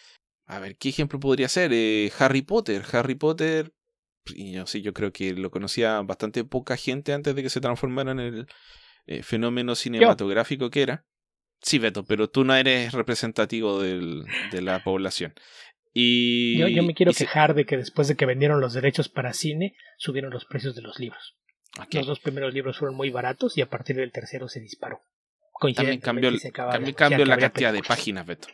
a ver, ¿qué ejemplo podría ser? Eh, Harry Potter. Harry Potter, y yo, sí, yo creo que lo conocía bastante poca gente antes de que se transformara en el Eh, fenómeno cinematográfico que era. Sí, Beto, pero tú no eres representativo del, de la población. Y
yo, yo me quiero
y
quejar
se...
de que después de que vendieron los derechos para cine, subieron los precios de los libros.
Okay.
Los dos primeros libros fueron muy baratos y a partir del tercero se disparó.
También cambió,
se
también cambió la cantidad películas. de páginas, Beto.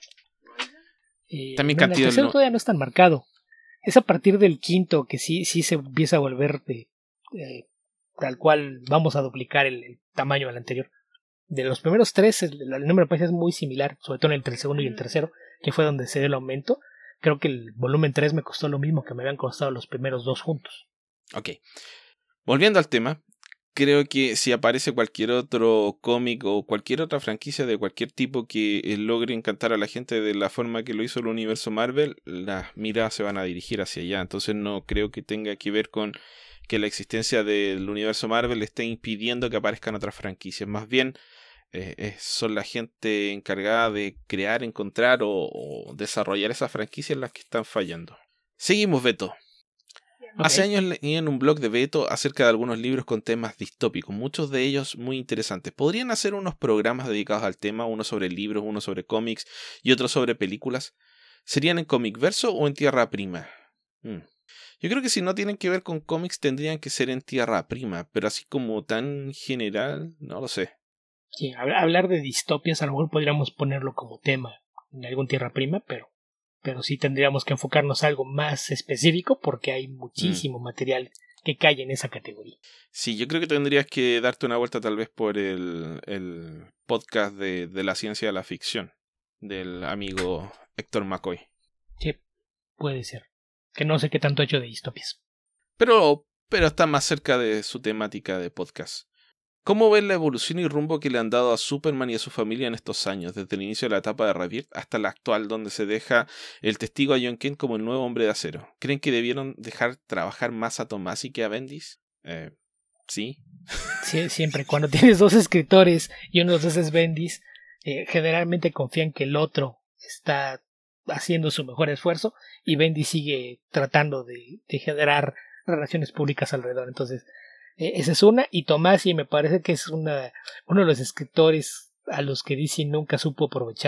Eh, también no, cantidad el tercero no... todavía no es tan marcado. Es a partir del quinto que sí, sí se empieza a volver de, eh, tal cual vamos a duplicar el, el tamaño del anterior. De los primeros tres, el, el número de páginas es muy similar, sobre todo entre el segundo y el tercero, que fue donde se dio el aumento. Creo que el volumen tres me costó lo mismo que me habían costado los primeros dos juntos.
Ok. Volviendo al tema, creo que si aparece cualquier otro cómic o cualquier otra franquicia de cualquier tipo que eh, logre encantar a la gente de la forma que lo hizo el universo Marvel, las miradas se van a dirigir hacia allá. Entonces no creo que tenga que ver con que la existencia del universo Marvel esté impidiendo que aparezcan otras franquicias. Más bien eh, eh, son la gente encargada de crear, encontrar o, o desarrollar esas franquicias las que están fallando. Seguimos, Beto. Okay. Hace años leí en un blog de Beto acerca de algunos libros con temas distópicos, muchos de ellos muy interesantes. ¿Podrían hacer unos programas dedicados al tema, uno sobre libros, uno sobre cómics y otro sobre películas? ¿Serían en Comicverso o en Tierra Prima? Hmm. Yo creo que si no tienen que ver con cómics tendrían que ser en Tierra Prima, pero así como tan general, no lo sé.
Sí, hablar de distopias a lo mejor podríamos ponerlo como tema en algún Tierra Prima, pero, pero sí tendríamos que enfocarnos a algo más específico porque hay muchísimo mm. material que cae en esa categoría.
Sí, yo creo que tendrías que darte una vuelta tal vez por el, el podcast de, de la ciencia de la ficción del amigo Héctor McCoy.
Sí, puede ser. Que no sé qué tanto ha hecho de distopias.
Pero, pero está más cerca de su temática de podcast. ¿Cómo ves la evolución y rumbo que le han dado a Superman y a su familia en estos años, desde el inicio de la etapa de Rebirth hasta la actual, donde se deja el testigo a John Kent como el nuevo Hombre de Acero? ¿Creen que debieron dejar trabajar más a Tomasi que a Bendis? Eh, ¿Sí?
Sí, siempre. Cuando tienes dos escritores y uno de los dos es Bendis, eh, generalmente confían que el otro está haciendo su mejor esfuerzo y Bendis sigue tratando de, de generar relaciones públicas alrededor. Entonces, eh, esa es una. Y Tomasi me parece que es una, uno de los escritores a los que D C nunca supo aprovechar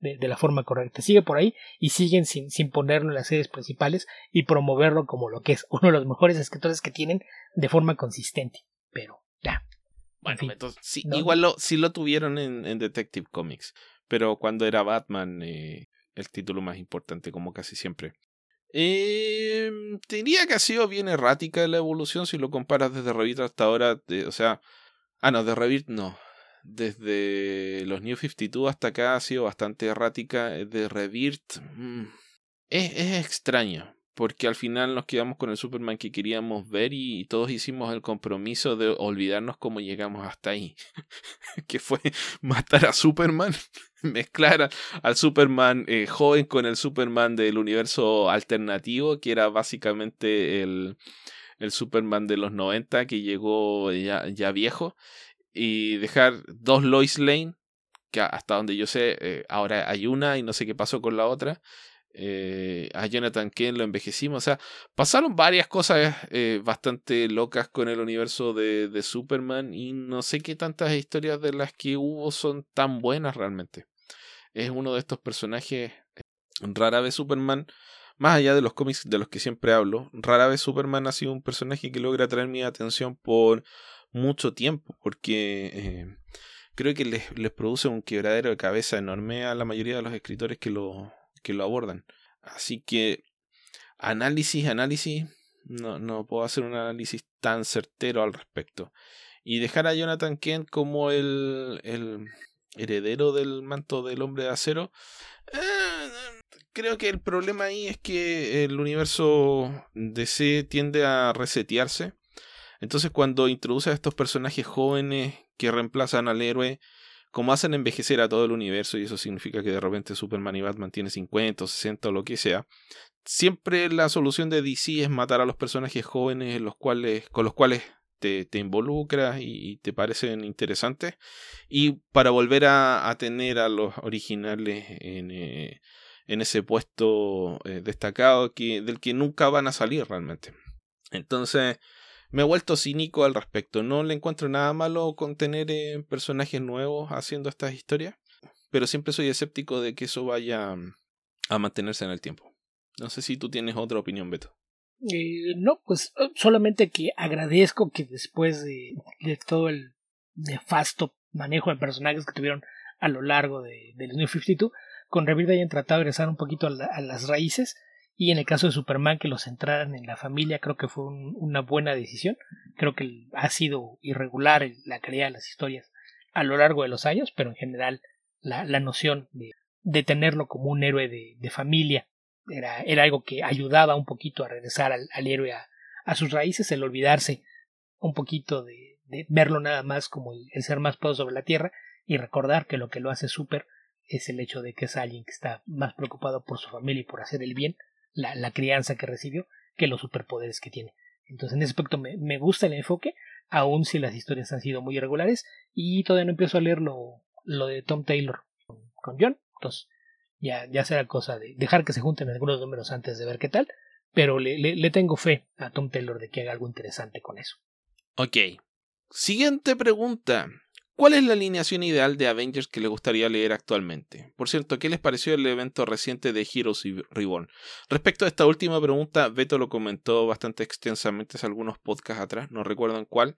de, de la forma correcta. Sigue por ahí y siguen sin, sin ponerlo en las series principales y promoverlo como lo que es uno de los mejores escritores que tienen de forma consistente. Pero ya.
Bueno,
en fin,
entonces, sí,
¿no?
igual lo, sí lo tuvieron en, en Detective Comics, pero cuando era Batman, eh, el título más importante, como casi siempre. Eh, te diría que ha sido bien errática la evolución si lo comparas desde Rebirth hasta ahora. De, o sea, ah, no, de Rebirth no. Desde los New cincuenta y dos hasta acá ha sido bastante errática. De Rebirth mmm, es, es extraño, porque al final nos quedamos con el Superman que queríamos ver y, y todos hicimos el compromiso de olvidarnos cómo llegamos hasta ahí. Que fue matar a Superman, mezclar al Superman eh, joven con el Superman del universo alternativo, que era básicamente el, el Superman de los noventa que llegó ya, ya viejo, y dejar dos Lois Lane, que hasta donde yo sé, eh, ahora hay una y no sé qué pasó con la otra. Eh, a Jonathan Kent lo envejecimos. O sea, pasaron varias cosas eh, bastante locas con el universo de, de Superman y no sé qué tantas historias de las que hubo son tan buenas realmente. Es uno de estos personajes, rara vez Superman, más allá de los cómics de los que siempre hablo, rara vez Superman ha sido un personaje que logra atraer mi atención por mucho tiempo, porque eh, creo que les, les produce un quebradero de cabeza enorme a la mayoría de los escritores que lo que lo abordan. Así que análisis, análisis, no, no puedo hacer un análisis tan certero al respecto. Y dejar a Jonathan Kent como el, el heredero del manto del hombre de acero, eh, creo que el problema ahí es que el universo D C tiende a resetearse. Entonces cuando introduce a estos personajes jóvenes que reemplazan al héroe, como hacen envejecer a todo el universo, y eso significa que de repente Superman y Batman tienen cincuenta o sesenta o lo que sea, siempre la solución de D C es matar a los personajes jóvenes los cuales, con los cuales te, te involucras y, y te parecen interesantes, y para volver a, a tener a los originales en, eh, en ese puesto eh, destacado que, del que nunca van a salir realmente. Entonces me he vuelto cínico al respecto. No le encuentro nada malo con tener eh, personajes nuevos haciendo estas historias, pero siempre soy escéptico de que eso vaya a mantenerse en el tiempo. No sé si tú tienes otra opinión, Beto.
Eh, no, pues solamente que agradezco que después de, de todo el nefasto manejo de personajes que tuvieron a lo largo de, de los New cincuenta y dos, con Rebirth hayan tratado de regresar un poquito a, la, a las raíces. Y en el caso de Superman, que los centraran en la familia, creo que fue un, una buena decisión. Creo que ha sido irregular la calidad de las historias a lo largo de los años, pero en general la, la noción de, de tenerlo como un héroe de, de familia era, era algo que ayudaba un poquito a regresar al, al héroe a, a sus raíces, el olvidarse un poquito de, de verlo nada más como el, el ser más poderoso sobre la tierra y recordar que lo que lo hace súper es el hecho de que es alguien que está más preocupado por su familia y por hacer el bien. La, la crianza que recibió que los superpoderes que tiene. Entonces en ese aspecto me, me gusta el enfoque, aun si las historias han sido muy irregulares, y todavía no empiezo a leer lo, lo de Tom Taylor con, con John. Entonces ya, ya será cosa de dejar que se junten algunos números antes de ver qué tal, pero le, le, le tengo fe a Tom Taylor de que haga algo interesante con eso.
Ok, siguiente pregunta. ¿Cuál es la alineación ideal de Avengers que les gustaría leer actualmente? Por cierto, ¿qué les pareció el evento reciente de Heroes Reborn? Respecto a esta última pregunta, Beto lo comentó bastante extensamente hace algunos podcasts atrás, no recuerdo en cuál,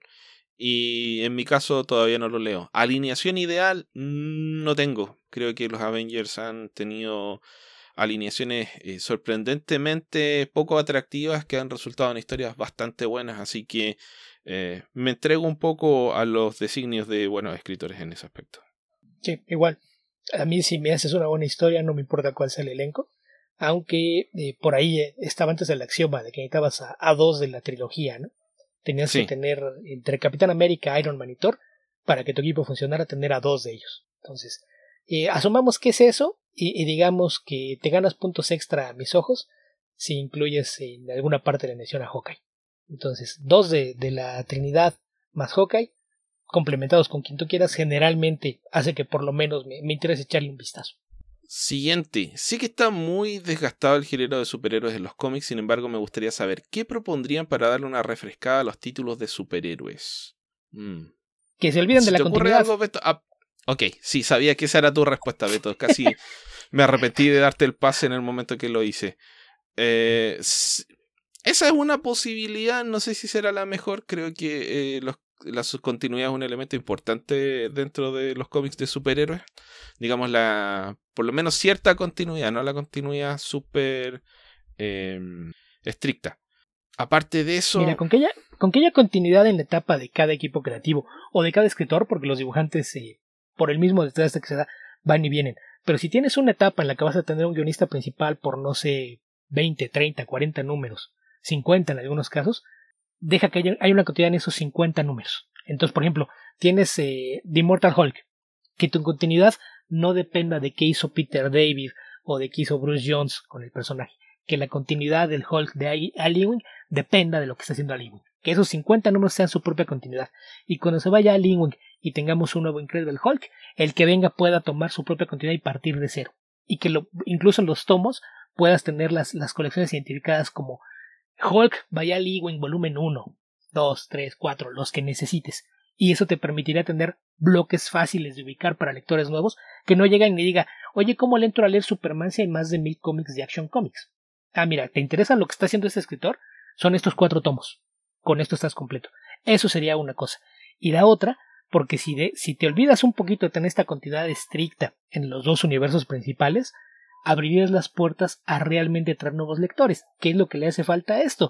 y en mi caso todavía no lo leo. Alineación ideal no tengo. Creo que los Avengers han tenido alineaciones eh, sorprendentemente poco atractivas que han resultado en historias bastante buenas, así que Eh, me entrego un poco a los designios de buenos escritores en ese aspecto.
Sí, igual. A mí si me haces una buena historia no me importa cuál sea el elenco, aunque eh, por ahí eh, estaba antes el axioma de que necesitabas a, a dos de la trilogía, ¿no? Tenías sí. que tener entre Capitán América, Iron Man y Thor para que tu equipo funcionara, tener a dos de ellos. Entonces, eh, asumamos que es eso y, y digamos que te ganas puntos extra a mis ojos si incluyes en alguna parte de la mención a Hawkeye. Entonces, dos de, de la Trinidad más Hawkeye, complementados con quien tú quieras, generalmente hace que por lo menos me, me interese echarle un vistazo.
Siguiente. Sí que está muy desgastado el género de superhéroes en los cómics, sin embargo me gustaría saber ¿qué propondrían para darle una refrescada a los títulos de superhéroes? Mm.
Que se olviden de la
¿te
continuidad.
Ocurre algo, Beto? Ah, ok, sí, sabía que esa era tu respuesta, Beto. Casi Me arrepentí de darte el pase en el momento que lo hice. Eh, esa es una posibilidad, no sé si será la mejor. Creo que eh, los, la subcontinuidad es un elemento importante dentro de los cómics de superhéroes. Digamos, la por lo menos cierta continuidad, no la continuidad súper eh, estricta. Aparte de eso...
Mira, con que, haya, con que haya continuidad en la etapa de cada equipo creativo o de cada escritor, porque los dibujantes, eh, por el mismo desgaste que se da, van y vienen. Pero si tienes una etapa en la que vas a tener un guionista principal por, no sé, veinte, treinta, cuarenta números, cincuenta en algunos casos, deja que haya, haya una continuidad en esos cincuenta números. Entonces, por ejemplo, tienes eh, The Immortal Hulk, que tu continuidad no dependa de qué hizo Peter David o de qué hizo Bruce Jones con el personaje. Que la continuidad del Hulk de Al Ewing dependa de lo que está haciendo Al Ewing. Que esos cincuenta números sean su propia continuidad. Y cuando se vaya Al Ewing y tengamos un nuevo Incredible Hulk, el que venga pueda tomar su propia continuidad y partir de cero. Y que lo, incluso en los tomos puedas tener las, las colecciones identificadas como Hulk by Al Ewing volumen uno, dos, tres, cuatro, los que necesites. Y eso te permitirá tener bloques fáciles de ubicar para lectores nuevos que no llegan ni digan, oye, ¿cómo le entro a leer Superman si hay más de mil cómics de Action Comics? Ah, mira, ¿te interesa lo que está haciendo este escritor? Son estos cuatro tomos. Con esto estás completo. Eso sería una cosa. Y la otra, porque si, de, si te olvidas un poquito de tener esta continuidad estricta en los dos universos principales, abrirías las puertas a realmente traer nuevos lectores. ¿Qué es lo que le hace falta a esto?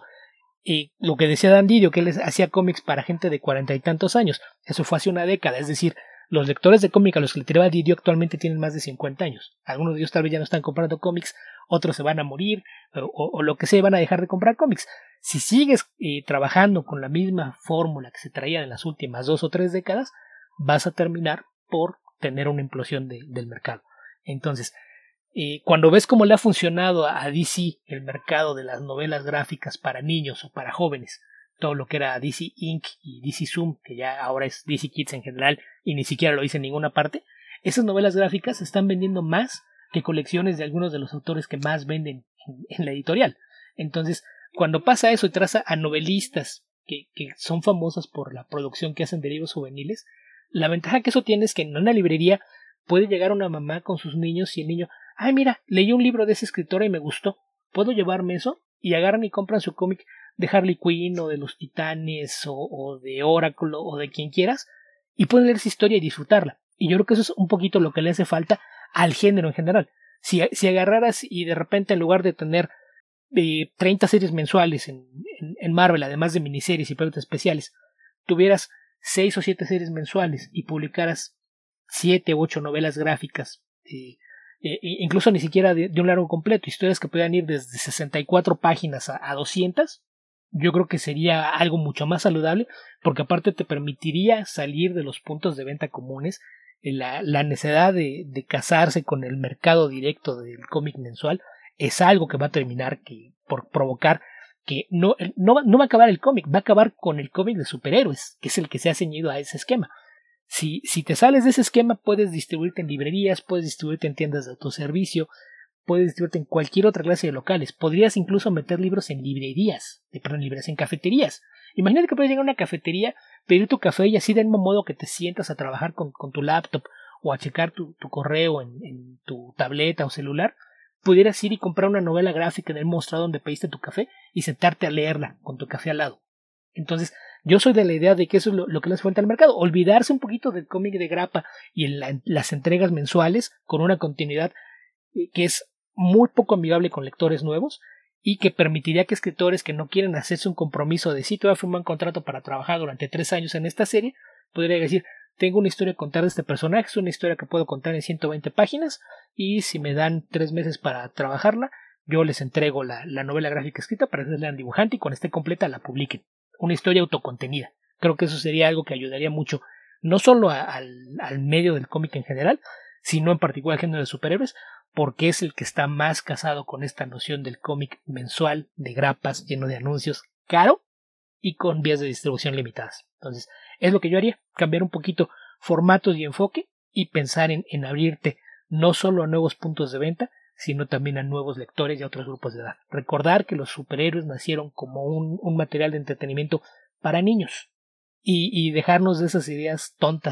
Y lo que decía Dan Didio, que él hacía cómics para gente de cuarenta y tantos años. Eso fue hace una década. Es decir, los lectores de cómic a los que le tiraba Didio actualmente tienen más de cincuenta años. Algunos de ellos tal vez ya no están comprando cómics, otros se van a morir, o, o, o lo que sea, van a dejar de comprar cómics. Si sigues eh, trabajando con la misma fórmula que se traía en las últimas dos o tres décadas, vas a terminar por tener una implosión de, del mercado. Entonces, eh, cuando ves cómo le ha funcionado a D C el mercado de las novelas gráficas para niños o para jóvenes, todo lo que era D C Incorporated y D C Zoom, que ya ahora es D C Kids en general y ni siquiera lo dice en ninguna parte, esas novelas gráficas están vendiendo más que colecciones de algunos de los autores que más venden en, en la editorial. Entonces, cuando pasa eso y traza a novelistas que, que son famosos por la producción que hacen de libros juveniles, la ventaja que eso tiene es que en una librería puede llegar una mamá con sus niños y el niño, ay mira, leí un libro de esa escritora y me gustó, ¿puedo llevarme eso? Y agarran y compran su cómic de Harley Quinn o de los Titanes o, o de Oracle o de quien quieras y pueden leer esa historia y disfrutarla. Y yo creo que eso es un poquito lo que le hace falta al género en general. Si, si agarraras y de repente en lugar de tener eh, treinta series mensuales en, en, en Marvel, además de miniseries y proyectos especiales, tuvieras seis o siete series mensuales y publicaras siete u ocho novelas gráficas, eh, eh, incluso ni siquiera de, de un largo completo, historias que puedan ir desde sesenta y cuatro páginas a, a doscientas, yo creo que sería algo mucho más saludable, porque aparte te permitiría salir de los puntos de venta comunes, la, la necesidad de, de casarse con el mercado directo del cómic mensual es algo que va a terminar que, por provocar que no, no, va, no va a acabar el cómic, va a acabar con el cómic de superhéroes, que es el que se ha ceñido a ese esquema. Si, si te sales de ese esquema, puedes distribuirte en librerías, puedes distribuirte en tiendas de autoservicio, puedes distribuirte en cualquier otra clase de locales. Podrías incluso meter libros en librerías, eh, perdón, librerías, en cafeterías. Imagínate que puedes llegar a una cafetería, pedir tu café y así del mismo modo que te sientas a trabajar con, con tu laptop o a checar tu, tu correo en, en tu tableta o celular, pudieras ir y comprar una novela gráfica en el mostrador donde pediste tu café y sentarte a leerla con tu café al lado. Entonces, yo soy de la idea de que eso es lo, lo que les falta al mercado, olvidarse un poquito del cómic de grapa y en la, las entregas mensuales con una continuidad que es muy poco amigable con lectores nuevos y que permitiría que escritores que no quieren hacerse un compromiso de si te voy a firmar un contrato para trabajar durante tres años en esta serie, podría decir, tengo una historia que contar de este personaje, es una historia que puedo contar en ciento veinte páginas y si me dan tres meses para trabajarla, yo les entrego la, la novela gráfica escrita para que la lean dibujante y cuando esté completa la publiquen. Una historia autocontenida. Creo que eso sería algo que ayudaría mucho, no solo a, al, al medio del cómic en general, sino en particular al género de superhéroes, porque es el que está más casado con esta noción del cómic mensual, de grapas, lleno de anuncios, caro y con vías de distribución limitadas. Entonces, es lo que yo haría, cambiar un poquito formatos y enfoque y pensar en, en abrirte no solo a nuevos puntos de venta, sino también a nuevos lectores y a otros grupos de edad. Recordar que los superhéroes nacieron como un, un material de entretenimiento para niños y, y dejarnos de esas ideas tontas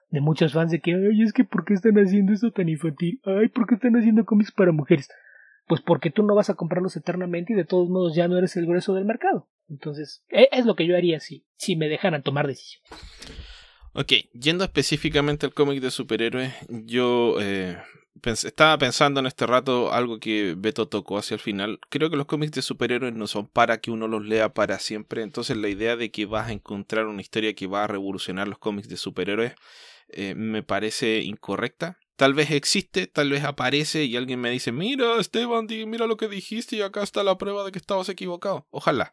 de muchos fans de que, ay, es que ¿por qué están haciendo eso tan infantil? Ay, ¿por qué están haciendo cómics para mujeres? Pues porque tú no vas a comprarlos eternamente y de todos modos ya no eres el grueso del mercado. Entonces, es lo que yo haría si, si me dejaran tomar decisiones.
Ok, yendo específicamente al cómic de superhéroes, yo eh, pens- estaba pensando en este rato algo que Beto tocó hacia el final. Creo que los cómics de superhéroes no son para que uno los lea para siempre, entonces la idea de que vas a encontrar una historia que va a revolucionar los cómics de superhéroes eh, me parece incorrecta. Tal vez existe, tal vez aparece y alguien me dice, mira Esteban, di- mira lo que dijiste y acá está la prueba de que estabas equivocado. Ojalá.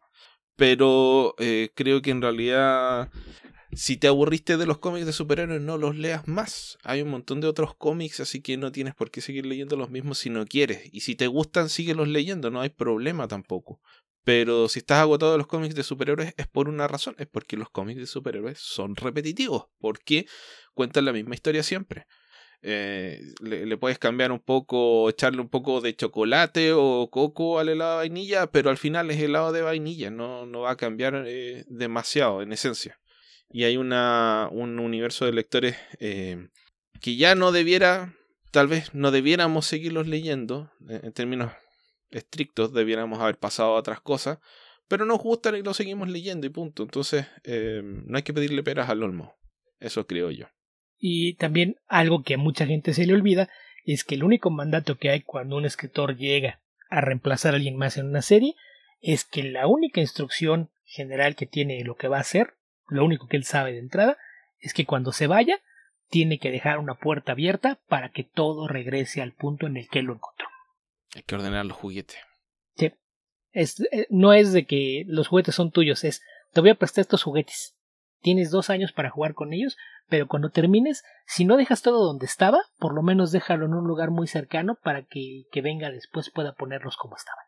Pero eh, creo que en realidad, si te aburriste de los cómics de superhéroes, no los leas más. Hay un montón de otros cómics, así que no tienes por qué seguir leyendo los mismos si no quieres. Y si te gustan, síguelos leyendo, no hay problema tampoco. Pero si estás agotado de los cómics de superhéroes es por una razón, es porque los cómics de superhéroes son repetitivos, porque cuentan la misma historia siempre. Eh, le, le puedes cambiar un poco, echarle un poco de chocolate o coco al helado de vainilla, pero al final es helado de vainilla, no, no va a cambiar eh, demasiado en esencia. Y hay una, un universo de lectores eh, que ya no debiera, tal vez no debiéramos seguirlos leyendo, eh, en términos estrictos, debiéramos haber pasado a otras cosas, pero nos gustan y lo seguimos leyendo y punto. Entonces, eh, no hay que pedirle peras al olmo, eso creo yo.
Y también algo que a mucha gente se le olvida es que el único mandato que hay cuando un escritor llega a reemplazar a alguien más en una serie es que la única instrucción general que tiene de lo que va a hacer, lo único que él sabe de entrada, es que cuando se vaya tiene que dejar una puerta abierta para que todo regrese al punto en el que él lo encontró.
Hay que ordenar los juguetes.
Sí. Es, eh, no es de que los juguetes son tuyos, es te voy a prestar estos juguetes. Tienes dos años para jugar con ellos, pero cuando termines, si no dejas todo donde estaba, por lo menos déjalo en un lugar muy cercano para que el que venga después pueda ponerlos como estaban.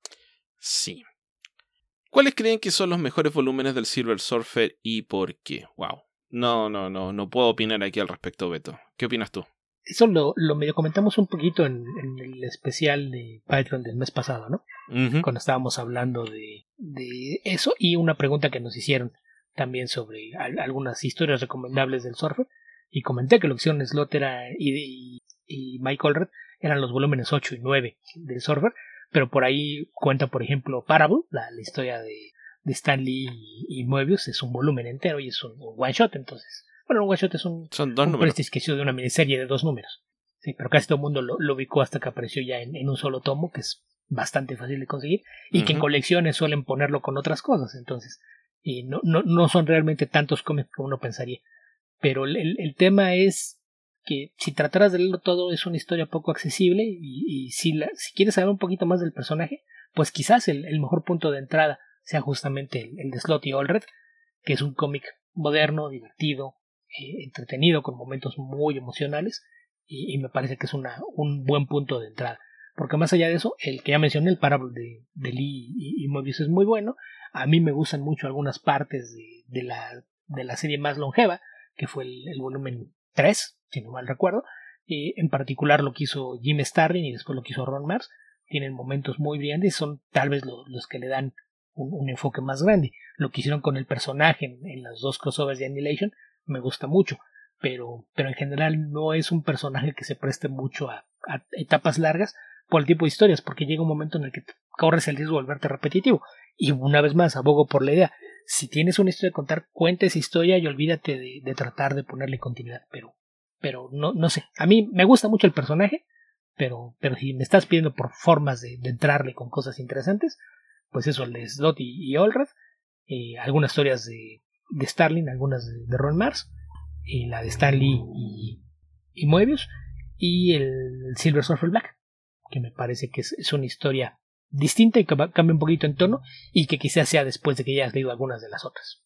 Sí. ¿Cuáles creen que son los mejores volúmenes del Silver Surfer y por qué? Wow. No, no, no, no puedo opinar aquí al respecto, Beto. ¿Qué opinas tú?
Eso lo, lo medio comentamos un poquito en, en el especial de Patreon del mes pasado, ¿no? Uh-huh. Cuando estábamos hablando de, de eso y una pregunta que nos hicieron también sobre al, algunas historias recomendables del Surfer, y comenté que lo que hicieron Slott era, y, y, y Mike Allred eran los volúmenes ocho y nueve del Surfer, pero por ahí cuenta, por ejemplo, Parable, la, la historia de, de Stan Lee y, y Moebius, es un volumen entero y es un, un one shot, entonces, bueno, un one shot es un,
Son dos
un prestigio de una miniserie de dos números, sí, pero casi todo el mundo lo, lo ubicó hasta que apareció ya en, en un solo tomo, que es bastante fácil de conseguir, y uh-huh. que en colecciones suelen ponerlo con otras cosas, entonces y no, no, no son realmente tantos cómics como uno pensaría. Pero el, el tema es que si trataras de leerlo todo es una historia poco accesible y, y si, la, si quieres saber un poquito más del personaje, pues quizás el, el mejor punto de entrada sea justamente el, el de Slott y Allred, que es un cómic moderno, divertido, eh, entretenido, con momentos muy emocionales y, y me parece que es una, un buen punto de entrada. Porque más allá de eso, el que ya mencioné, el Parable de, de Lee y, y Moebius es muy bueno. A mí me gustan mucho algunas partes de, de, la, de la serie más longeva, que fue el, el volumen tres, si no mal recuerdo. Eh, en particular lo que hizo Jim Starlin y después lo que hizo Ron Marz. Tienen momentos muy brillantes y son tal vez lo, los que le dan un, un enfoque más grande. Lo que hicieron con el personaje en, en las dos crossovers de Annihilation me gusta mucho, pero, pero en general no es un personaje que se preste mucho a, a etapas largas por el tipo de historias, porque llega un momento en el que corres el riesgo de volverte repetitivo. Y una vez más, abogo por la idea. Si tienes una historia de contar, cuenta esa historia y olvídate de, de tratar de ponerle continuidad. Pero, pero no, no sé. A mí me gusta mucho el personaje, pero, pero si me estás pidiendo por formas de, de entrarle con cosas interesantes, pues eso, el de Slott y, y Allred, eh, algunas historias de, de Starlin, algunas de, de Ron Marz, eh, la de Stan Lee y, y Moebius, y el, el Silver Surfer Black, que me parece que es, es una historia distinta y que va, cambia un poquito en tono y que quizás sea después de que ya hayas leído algunas de las otras.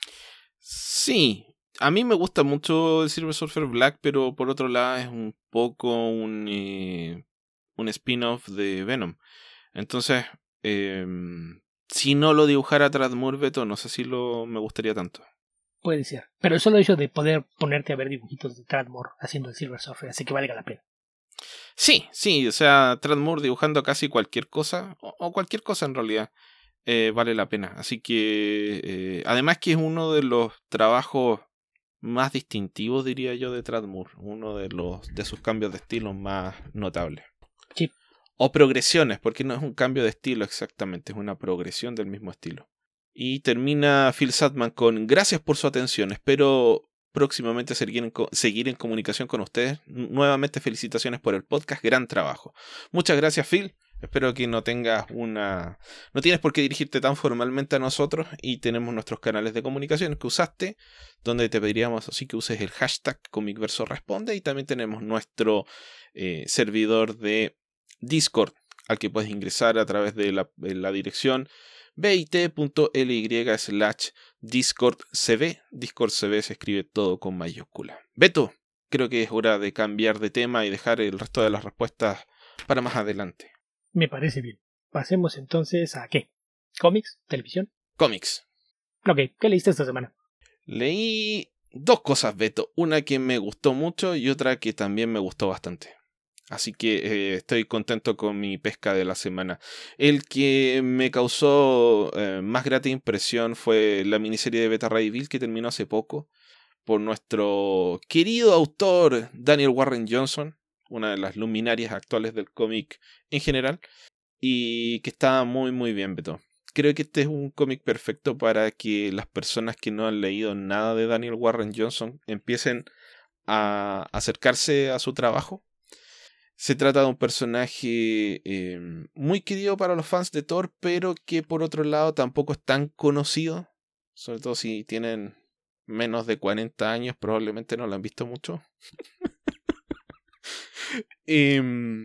Sí, a mí me gusta mucho el Silver Surfer Black, pero por otro lado es un poco un, eh, un spin-off de Venom. Entonces, eh, si no lo dibujara Tradd Moore, Beto, no sé si lo me gustaría tanto.
Puede ser, pero solo el hecho de poder ponerte a ver dibujitos de Tradd Moore haciendo el Silver Surfer, así que valga la pena.
Sí, sí, o sea, Tradd Moore dibujando casi cualquier cosa, o, o cualquier cosa en realidad, eh, vale la pena. Así que, eh, además que es uno de los trabajos más distintivos, diría yo, de Tradd Moore. Uno de los de sus cambios de estilo más notables.
Sí.
O progresiones, porque no es un cambio de estilo exactamente, es una progresión del mismo estilo. Y termina Phil Sandman con: gracias por su atención, espero próximamente seguir en, seguir en comunicación con ustedes. Nuevamente felicitaciones por el podcast, gran trabajo. Muchas gracias, Phil. Espero que no tengas una... No tienes por qué dirigirte tan formalmente a nosotros, y tenemos nuestros canales de comunicación que usaste, donde te pediríamos así que uses el hashtag Comicverso Responde, y también tenemos nuestro eh, servidor de Discord, al que puedes ingresar a través de la, de la dirección bit.ly slash discordcv. Discordcv se escribe todo con mayúscula. Beto, creo que es hora de cambiar de tema y dejar el resto de las respuestas para más adelante.
Me parece bien. Pasemos entonces a ¿qué? ¿Cómics? ¿Televisión?
Cómics.
Ok, ¿qué leíste esta semana?
Leí dos cosas, Beto. Una que me gustó mucho y otra que también me gustó bastante. Así que eh, estoy contento con mi pesca de la semana. El que me causó eh, más grata impresión fue la miniserie de Beta Ray Bill, que terminó hace poco, por nuestro querido autor Daniel Warren Johnson, una de las luminarias actuales del cómic en general, y que está muy muy bien, Beto. Creo que este es un cómic perfecto para que las personas que no han leído nada de Daniel Warren Johnson empiecen a acercarse a su trabajo. Se trata de un personaje eh, muy querido para los fans de Thor, pero que por otro lado tampoco es tan conocido. Sobre todo si tienen menos de cuarenta años, probablemente no lo han visto mucho. eh,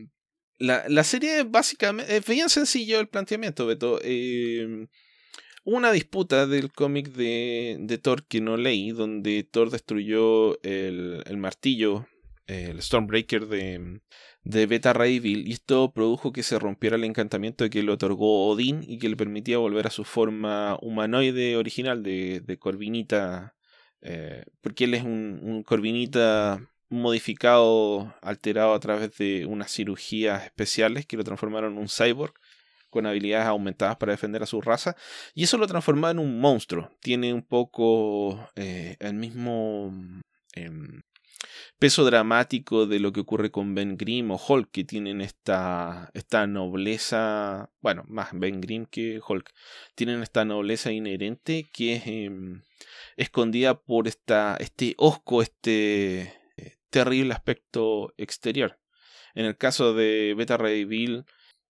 la, la serie básicamente es bien sencillo el planteamiento, Beto. Eh, una disputa del cómic de, de Thor que no leí, donde Thor destruyó el, el martillo, el Stormbreaker de... de Beta Ray Bill, y esto produjo que se rompiera el encantamiento que le otorgó Odín y que le permitía volver a su forma humanoide original de, de Corvinita, eh, porque él es un, un Corvinita modificado, alterado a través de unas cirugías especiales que lo transformaron en un cyborg con habilidades aumentadas para defender a su raza, y eso lo transformó en un monstruo. Tiene un poco eh, el mismo... Eh, peso dramático de lo que ocurre con Ben Grimm o Hulk, que tienen esta, esta nobleza, bueno, más Ben Grimm que Hulk, tienen esta nobleza inherente que es eh, escondida por esta, este hosco, este eh, terrible aspecto exterior. En el caso de Beta Ray Bill,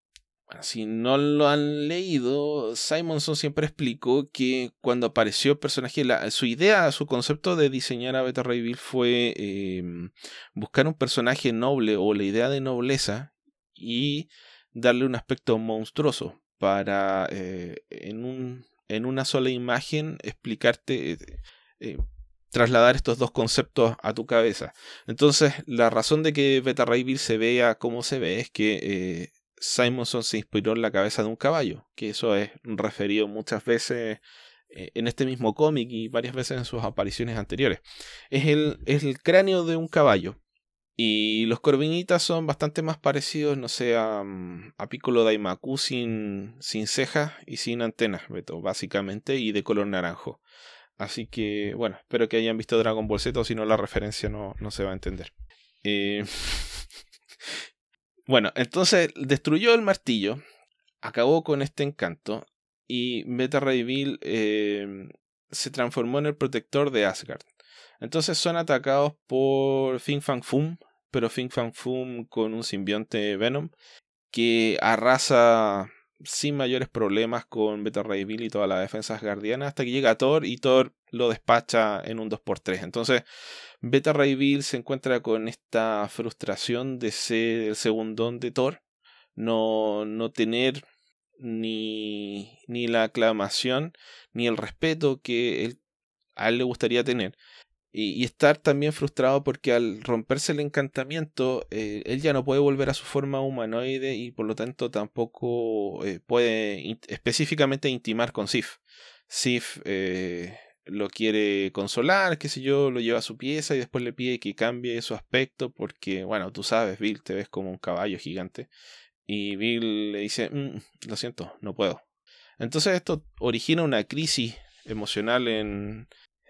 si no lo han leído, Simonson siempre explicó que cuando apareció el personaje, la, su idea, su concepto de diseñar a Beta Ray Bill fue eh, buscar un personaje noble o la idea de nobleza y darle un aspecto monstruoso para eh, en, un, en una sola imagen explicarte, eh, eh, trasladar estos dos conceptos a tu cabeza. Entonces, la razón de que Beta Ray Bill se vea como se ve es que eh, Simonson se inspiró en la cabeza de un caballo, que eso es referido muchas veces eh, en este mismo cómic y varias veces en sus apariciones anteriores. Es el, es el cráneo de un caballo. Y los corvinitas son bastante más parecidos, no sé, a, a Piccolo Daimaku sin, sin cejas y sin antenas, Beto, básicamente, y de color naranjo. Así que, bueno, espero que hayan visto Dragon Ball Z, o si no la referencia no, no se va a entender. Eh... Bueno, entonces destruyó el martillo, acabó con este encanto, y Beta Ray Bill eh, se transformó en el protector de Asgard. Entonces son atacados por Fin Fang Foom, pero Fin Fang Foom con un simbionte Venom que arrasa sin mayores problemas con Beta Ray Bill y todas las defensas asgardianas, hasta que llega Thor y Thor lo despacha en un dos por tres. Entonces Beta Ray Bill se encuentra con esta frustración de ser el segundón de Thor, no, no tener ni, ni la aclamación ni el respeto que él, a él le gustaría tener, y, y estar también frustrado porque al romperse el encantamiento eh, él ya no puede volver a su forma humanoide y por lo tanto tampoco eh, puede in- específicamente intimar con Sif. Sif eh, lo quiere consolar, qué sé yo, lo lleva a su pieza y después le pide que cambie su aspecto porque, bueno, tú sabes, Bill, te ves como un caballo gigante. Y Bill le dice, mm, lo siento, no puedo. Entonces esto origina una crisis emocional en,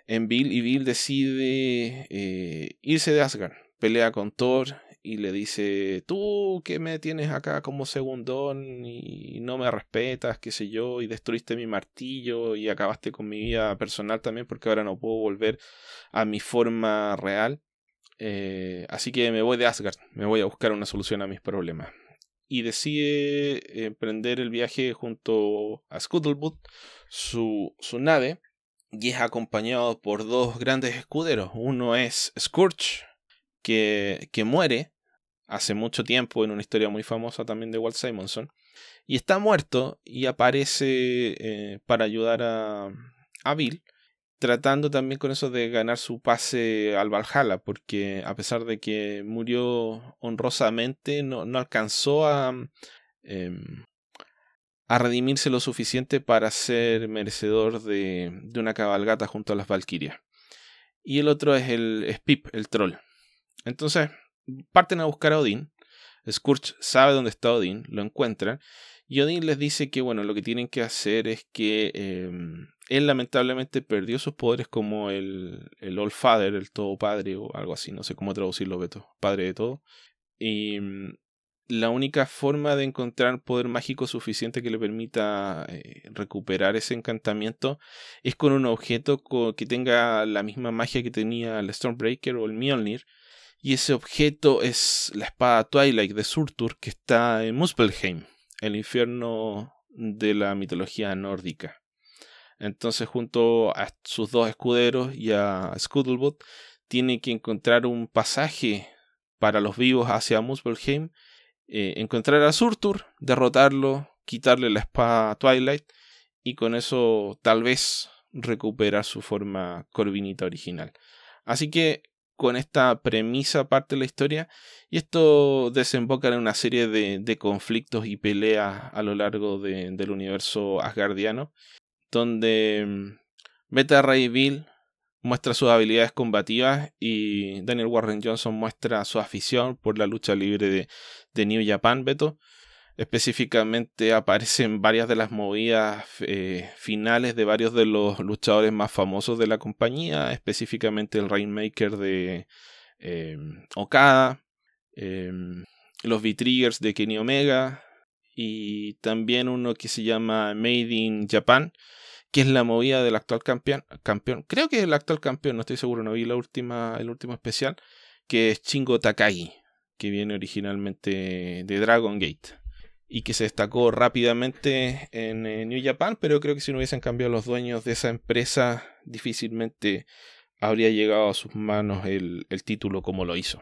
en Bill y Bill decide eh, irse de Asgard. Pelea con Thor y le dice, tú que me tienes acá como segundón y no me respetas, qué sé yo, y destruiste mi martillo y acabaste con mi vida personal también porque ahora no puedo volver a mi forma real. Eh, así que me voy de Asgard, me voy a buscar una solución a mis problemas. Y decide emprender el viaje junto a Scuttlebutt, su, su nave, y es acompañado por dos grandes escuderos. Uno es Scourge, que, que muere hace mucho tiempo en una historia muy famosa también de Walt Simonson, y está muerto y aparece eh, para ayudar a, a Bill, tratando también con eso de ganar su pase al Valhalla, porque a pesar de que murió honrosamente, no, no alcanzó a, eh, a redimirse lo suficiente para ser merecedor de, de una cabalgata junto a las Valquirias. Y el otro es el es Pip, el troll. Entonces parten a buscar a Odín. Scourge sabe dónde está Odín, lo encuentran, y Odín les dice que bueno, lo que tienen que hacer es que eh, él lamentablemente perdió sus poderes como el, el All Father, el Todo Padre o algo así, no sé cómo traducirlo, Beto, padre de todo. Y mm, la única forma de encontrar poder mágico suficiente que le permita eh, recuperar ese encantamiento es con un objeto co- que tenga la misma magia que tenía el Stormbreaker o el Mjolnir. Y ese objeto es la espada Twilight de Surtur, que está en Muspelheim, el infierno de la mitología nórdica. Entonces, junto a sus dos escuderos y a Scuttlebutt, tiene que encontrar un pasaje para los vivos hacia Muspelheim, eh, encontrar a Surtur, derrotarlo, quitarle la espada Twilight y con eso tal vez recuperar su forma corvinita original. Así que con esta premisa parte la historia, y esto desemboca en una serie de, de conflictos y peleas a lo largo de, del universo asgardiano, donde mm, Beta Ray Bill muestra sus habilidades combativas y Daniel Warren Johnson muestra su afición por la lucha libre de, de New Japan, Beto. Específicamente aparecen varias de las movidas eh, finales de varios de los luchadores más famosos de la compañía, específicamente el Rainmaker de eh, Okada, eh, los V-Triggers de Kenny Omega y también uno que se llama Made in Japan, que es la movida del actual campeón, campeón. Creo que es el actual campeón, no estoy seguro, no vi la última, el último especial, que es Shingo Takagi, que viene originalmente de Dragon Gate y que se destacó rápidamente en eh, New Japan, pero creo que si no hubiesen cambiado los dueños de esa empresa, difícilmente habría llegado a sus manos el, el título como lo hizo.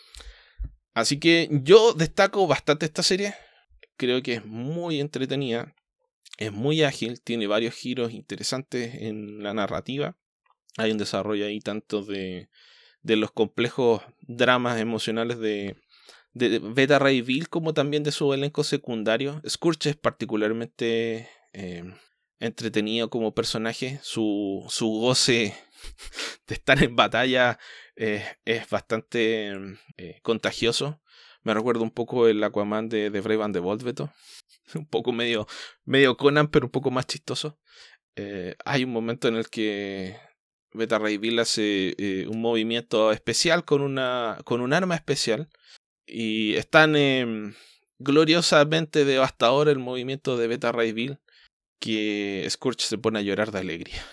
Así que yo destaco bastante esta serie, creo que es muy entretenida, es muy ágil, tiene varios giros interesantes en la narrativa, hay un desarrollo ahí tanto de, de los complejos dramas emocionales de de Beta Ray Bill como también de su elenco secundario. Scourge es particularmente eh, entretenido como personaje, su, su goce de estar en batalla eh, es bastante eh, contagioso. Me recuerda un poco el Aquaman de, de Brave and the Bold, Beto. Un poco medio, medio Conan, pero un poco más chistoso. Eh, hay un momento en el que Beta Ray Bill hace eh, un movimiento especial con, una, con un arma especial. Y es tan eh, gloriosamente devastador el movimiento de Beta Ray Bill que Scourge se pone a llorar de alegría.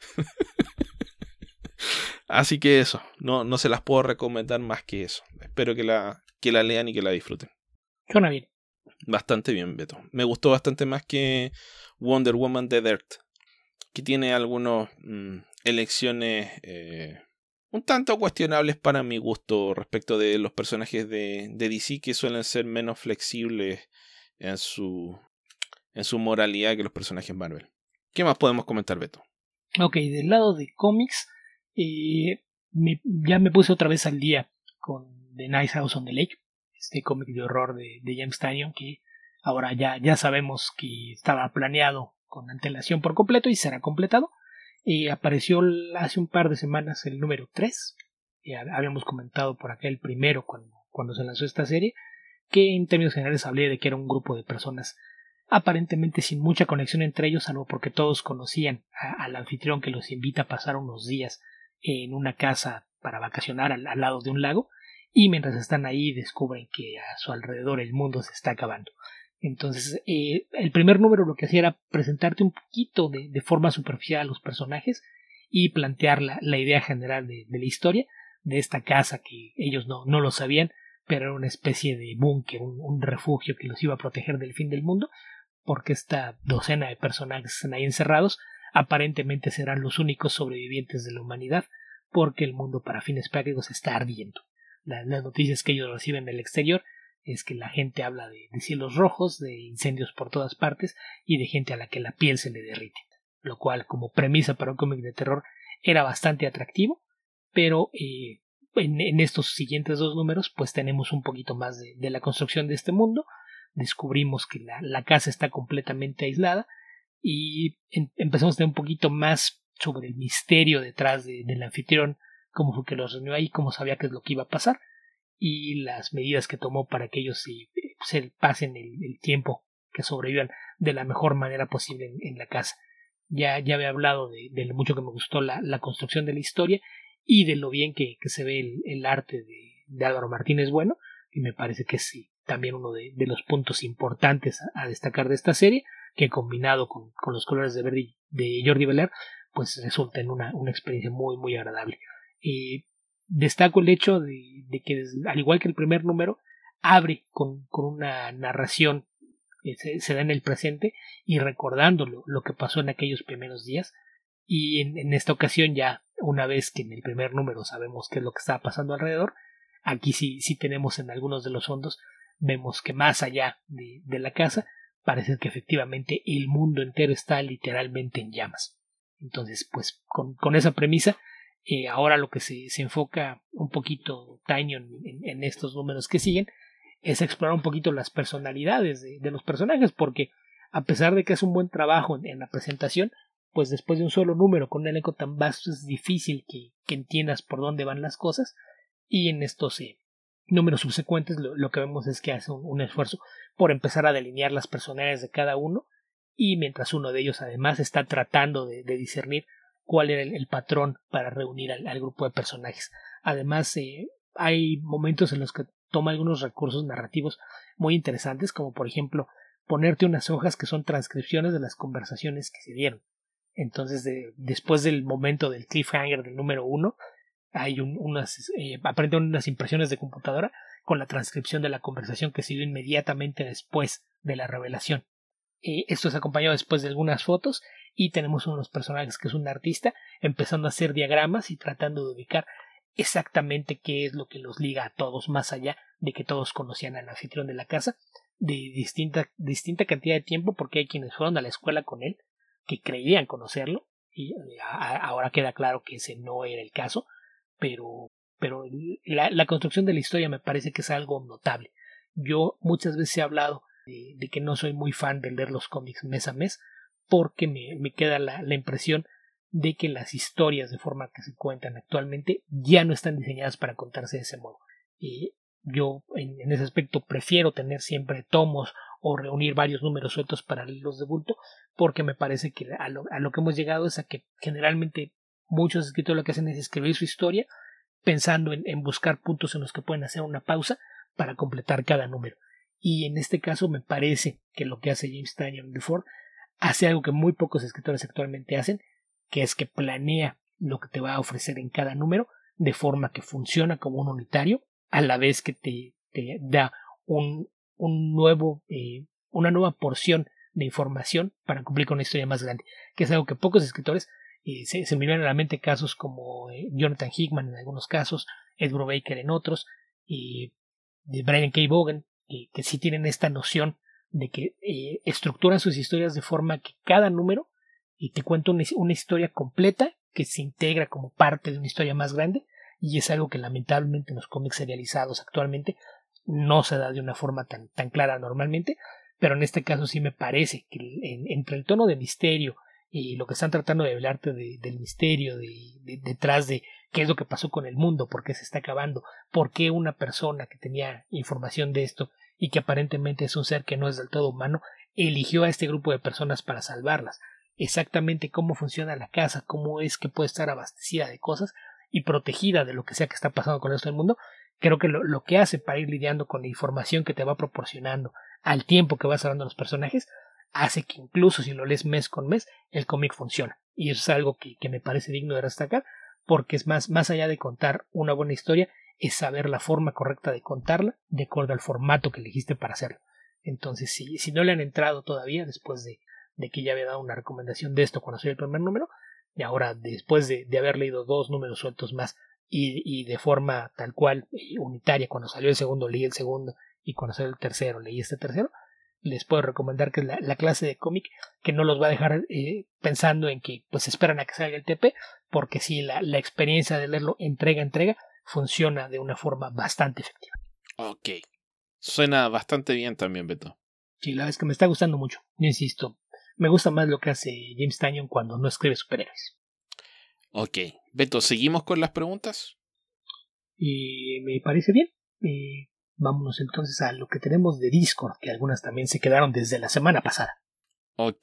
Así que eso, no, no se las puedo recomendar más que eso. Espero que la, que la lean y que la disfruten.
Suena bien.
Bastante bien, Beto. Me gustó bastante más que Wonder Woman Dead Earth, que tiene algunas mmm, elecciones eh, un tanto cuestionables para mi gusto respecto de los personajes de, de D C, que suelen ser menos flexibles en su, en su moralidad que los personajes Marvel. ¿Qué más podemos comentar, Beto?
Ok, del lado de cómics, eh, me, ya me puse otra vez al día con The Nice House on the Lake, este cómic de horror de, de James Tynion, que ahora ya, ya sabemos que estaba planeado con antelación por completo y será completado. Eh, apareció hace un par de semanas el número tres. Ya habíamos comentado por acá el primero cuando, cuando se lanzó esta serie, que en términos generales hablé de que era un grupo de personas aparentemente sin mucha conexión entre ellos, salvo porque todos conocían a, al anfitrión que los invita a pasar unos días en una casa para vacacionar al, al lado de un lago, y mientras están ahí descubren que a su alrededor el mundo se está acabando. Entonces, eh, el primer número lo que hacía era presentarte un poquito de, de forma superficial a los personajes y plantear la, la idea general de, de la historia, de esta casa que ellos no, no lo sabían, pero era una especie de búnker, un, un refugio que los iba a proteger del fin del mundo, porque esta docena de personajes están ahí encerrados, aparentemente serán los únicos sobrevivientes de la humanidad, porque el mundo para fines prácticos está ardiendo. La, las noticias que ellos reciben del exterior es que la gente habla de, de cielos rojos, de incendios por todas partes y de gente a la que la piel se le derrite, lo cual como premisa para un cómic de terror era bastante atractivo, pero eh, en, en estos siguientes dos números pues tenemos un poquito más de, de la construcción de este mundo. Descubrimos que la, la casa está completamente aislada y en, empezamos a tener un poquito más sobre el misterio detrás de, del anfitrión, cómo fue que los reunió ahí, cómo sabía qué es lo que iba a pasar y las medidas que tomó para que ellos se, se pasen el, el tiempo, que sobrevivan de la mejor manera posible en, en la casa. Ya, ya había hablado de, de lo mucho que me gustó la, la construcción de la historia y de lo bien que, que se ve el, el arte de, de Álvaro Martínez Bueno, y me parece que es sí, también uno de, de los puntos importantes a, a destacar de esta serie, que combinado con, con los colores de verde de Jordi Belair, pues resulta en una, una experiencia muy muy agradable. Eh, destaco el hecho de, de que al igual que el primer número abre con, con una narración que se, se da en el presente y recordando lo, lo que pasó en aquellos primeros días, y en, en esta ocasión ya una vez que en el primer número sabemos qué es lo que estaba pasando alrededor, aquí sí, sí tenemos en algunos de los fondos, vemos que más allá de, de la casa parece que efectivamente el mundo entero está literalmente en llamas. Entonces pues con, con esa premisa eh, ahora lo que se, se enfoca un poquito Tynion en, en estos números que siguen es explorar un poquito las personalidades de, de los personajes, porque a pesar de que es un buen trabajo en, en la presentación, pues después de un solo número con un elenco tan vasto es difícil que, que entiendas por dónde van las cosas, y en estos eh, números subsecuentes lo, lo que vemos es que hace un, un esfuerzo por empezar a delinear las personalidades de cada uno, y mientras uno de ellos además está tratando de, de discernir cuál era el, el patrón para reunir al, al grupo de personajes. Además eh, hay momentos en los que toma algunos recursos narrativos muy interesantes, como por ejemplo ponerte unas hojas que son transcripciones de las conversaciones que se dieron. Entonces de, después del momento del cliffhanger del número uno hay un, unas eh, aparentemente unas impresiones de computadora con la transcripción de la conversación que se dio inmediatamente después de la revelación. Eh, esto es acompañado después de algunas fotos y tenemos uno de los personajes que es un artista empezando a hacer diagramas y tratando de ubicar exactamente qué es lo que los liga a todos, más allá de que todos conocían al anfitrión de la casa de distinta, distinta cantidad de tiempo, porque hay quienes fueron a la escuela con él que creían conocerlo y a, ahora queda claro que ese no era el caso, pero, pero la, la construcción de la historia me parece que es algo notable. Yo muchas veces he hablado de, de que no soy muy fan de leer los cómics mes a mes porque me, me queda la, la impresión de que las historias de forma que se cuentan actualmente ya no están diseñadas para contarse de ese modo. Y yo en, en ese aspecto prefiero tener siempre tomos o reunir varios números sueltos para los de bulto, porque me parece que a lo, a lo que hemos llegado es a que generalmente muchos escritores lo que hacen es escribir su historia pensando en, en buscar puntos en los que pueden hacer una pausa para completar cada número. Y en este caso me parece que lo que hace James Tynion de Ford hace algo que muy pocos escritores actualmente hacen, que es que planea lo que te va a ofrecer en cada número de forma que funciona como un unitario, a la vez que te, te da un, un nuevo, eh, una nueva porción de información para cumplir con una historia más grande, que es algo que pocos escritores eh, se, se me vienen a la mente, casos como eh, Jonathan Hickman en algunos casos, Ed Brubaker en otros, y eh, Brian K. Vaughan, que, que sí tienen esta noción de que eh, estructuran sus historias de forma que cada número y te cuenta una, una historia completa que se integra como parte de una historia más grande, y es algo que lamentablemente en los cómics serializados actualmente no se da de una forma tan, tan clara normalmente, pero en este caso sí me parece que en, entre el tono de misterio y lo que están tratando de hablarte de, del misterio de, de, detrás de qué es lo que pasó con el mundo, por qué se está acabando, por qué una persona que tenía información de esto y que aparentemente es un ser que no es del todo humano eligió a este grupo de personas para salvarlas. Exactamente cómo funciona la casa, cómo es que puede estar abastecida de cosas y protegida de lo que sea que está pasando con esto del mundo. Creo que lo, lo que hace para ir lidiando con la información que te va proporcionando al tiempo que vas hablando los personajes, hace que incluso si lo lees mes con mes, el cómic funciona. Y eso es algo que, que me parece digno de destacar, porque es más, más allá de contar una buena historia, es saber la forma correcta de contarla, de acuerdo al formato que elegiste para hacerlo. Entonces, si, si no le han entrado todavía, después de, de que ya había dado una recomendación de esto cuando salió el primer número, y ahora después de, de haber leído dos números sueltos más, y, y de forma tal cual, unitaria, cuando salió el segundo leí el segundo, y cuando salió el tercero leí este tercero, les puedo recomendar que es la, la clase de cómic que no los va a dejar eh, pensando en que pues esperan a que salga el T P, porque sí, la, la experiencia de leerlo entrega a entrega funciona de una forma bastante efectiva.
Ok. Suena bastante bien también, Beto.
Sí, la verdad es que me está gustando mucho. Yo insisto, me gusta más lo que hace James Tynion cuando no escribe superhéroes.
Ok. Beto, ¿seguimos con las preguntas?
Y me parece bien. Eh, vámonos entonces a lo que tenemos de Discord, que algunas también se quedaron desde la semana pasada.
Ok.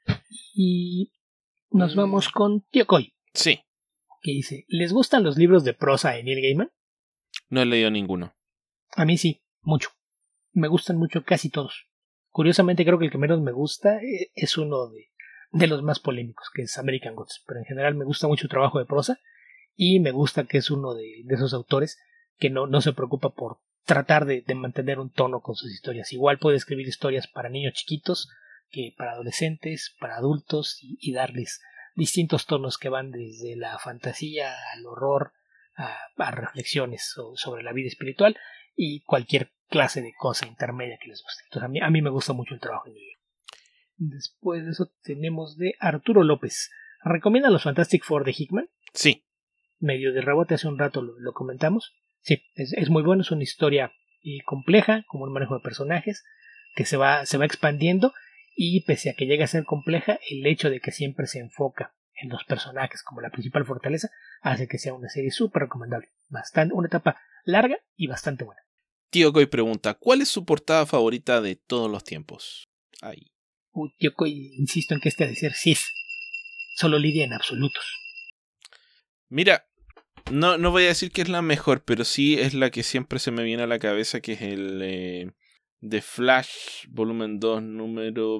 Y nos vamos con Tío Coy.
Sí.
Que dice, ¿les gustan los libros de prosa de Neil Gaiman?
No he leído ninguno.
A mí sí, mucho. Me gustan mucho casi todos. Curiosamente creo que el que menos me gusta es uno de, de los más polémicos, que es American Gods. Pero en general me gusta mucho el trabajo de prosa y me gusta que es uno de, de esos autores que no, no se preocupa por tratar de, de mantener un tono con sus historias. Igual puede escribir historias para niños chiquitos que para adolescentes, para adultos y, y darles distintos tonos que van desde la fantasía al horror a, a reflexiones so, sobre la vida espiritual y cualquier clase de cosa intermedia que les guste. Entonces a mí, a mí me gusta mucho el trabajo en ello. Después de eso tenemos de Arturo López. ¿Recomienda los Fantastic Four de Hickman?
Sí.
Medio de rebote hace un rato lo, lo comentamos. Sí, es, es muy bueno, es una historia eh, compleja, como un manejo de personajes, que se va, se va expandiendo. Y pese a que llega a ser compleja, el hecho de que siempre se enfoca en los personajes como la principal fortaleza hace que sea una serie súper recomendable. Bastante, una etapa larga y bastante buena.
Tío Coy pregunta, ¿cuál es su portada favorita de todos los tiempos? Ay.
Uh, Tío Coy, insisto en que este ha de ser Cis. Solo lidia en absolutos.
Mira, no, no voy a decir que es la mejor, pero sí es la que siempre se me viene a la cabeza, que es el... Eh... The Flash, volumen dos, número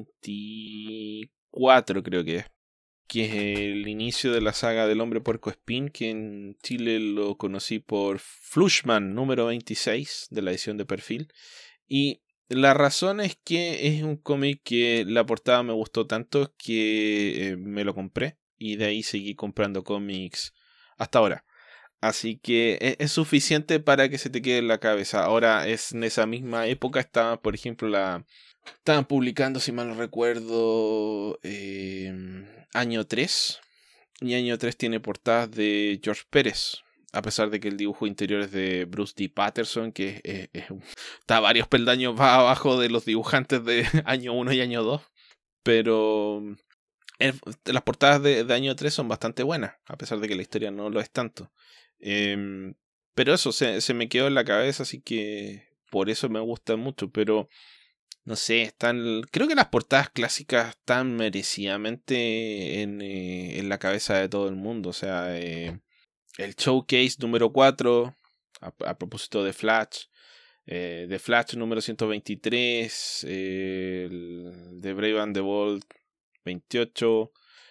veinticuatro creo que es. Que es el inicio de la saga del Hombre Puerco Espín, que en Chile lo conocí por Flushman, número veintiséis, de la edición de perfil. Y la razón es que es un cómic que la portada me gustó tanto que eh, me lo compré. Y de ahí seguí comprando cómics hasta ahora. Así que es suficiente para que se te quede en la cabeza. Ahora, es en esa misma época estaba, por ejemplo, la estaban publicando, si mal no recuerdo, eh, Año tres. Y Año tres tiene portadas de George Pérez. A pesar de que el dibujo interior es de Bruce D. Patterson, que es, es, está varios peldaños más abajo de los dibujantes de Año uno y Año dos. Pero el, las portadas de, de Año tres son bastante buenas, a pesar de que la historia no lo es tanto. Eh, pero eso se, se me quedó en la cabeza, así que por eso me gusta mucho. Pero no sé, están, creo que las portadas clásicas están merecidamente en, eh, en la cabeza de todo el mundo. O sea, eh, el Showcase número cuatro, a, a propósito de Flash, eh, de Flash número ciento veintitrés, eh, el de Brave and the Bold veintiocho,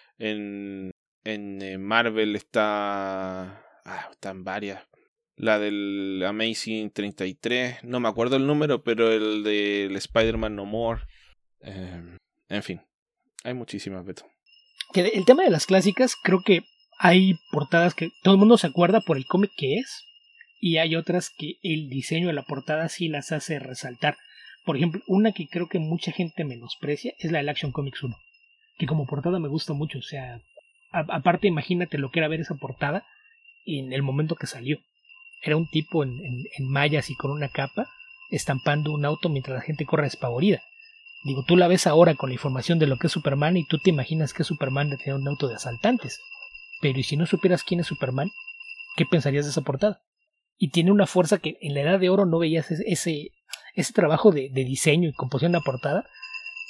en, en Marvel está... Ah, están varias. La del Amazing treinta y tres. No me acuerdo el número, pero el del Spider-Man No More. Eh, en fin. Hay muchísimas, Beto.
El tema de las clásicas, creo que hay portadas que todo el mundo se acuerda por el cómic que es. Y hay otras que el diseño de la portada sí las hace resaltar. Por ejemplo, una que creo que mucha gente menosprecia es la del Action Comics uno. Que como portada me gusta mucho. O sea, a, aparte imagínate lo que era ver esa portada en el momento que salió. Era un tipo en, en, en mallas y con una capa estampando un auto mientras la gente corre despavorida. Digo, tú la ves ahora con la información de lo que es Superman y tú te imaginas que Superman tenía un auto de asaltantes. Pero ¿y si no supieras quién es Superman? ¿Qué pensarías de esa portada? Y tiene una fuerza que en la Edad de Oro no veías ese, ese, ese trabajo de, de diseño y composición de la portada.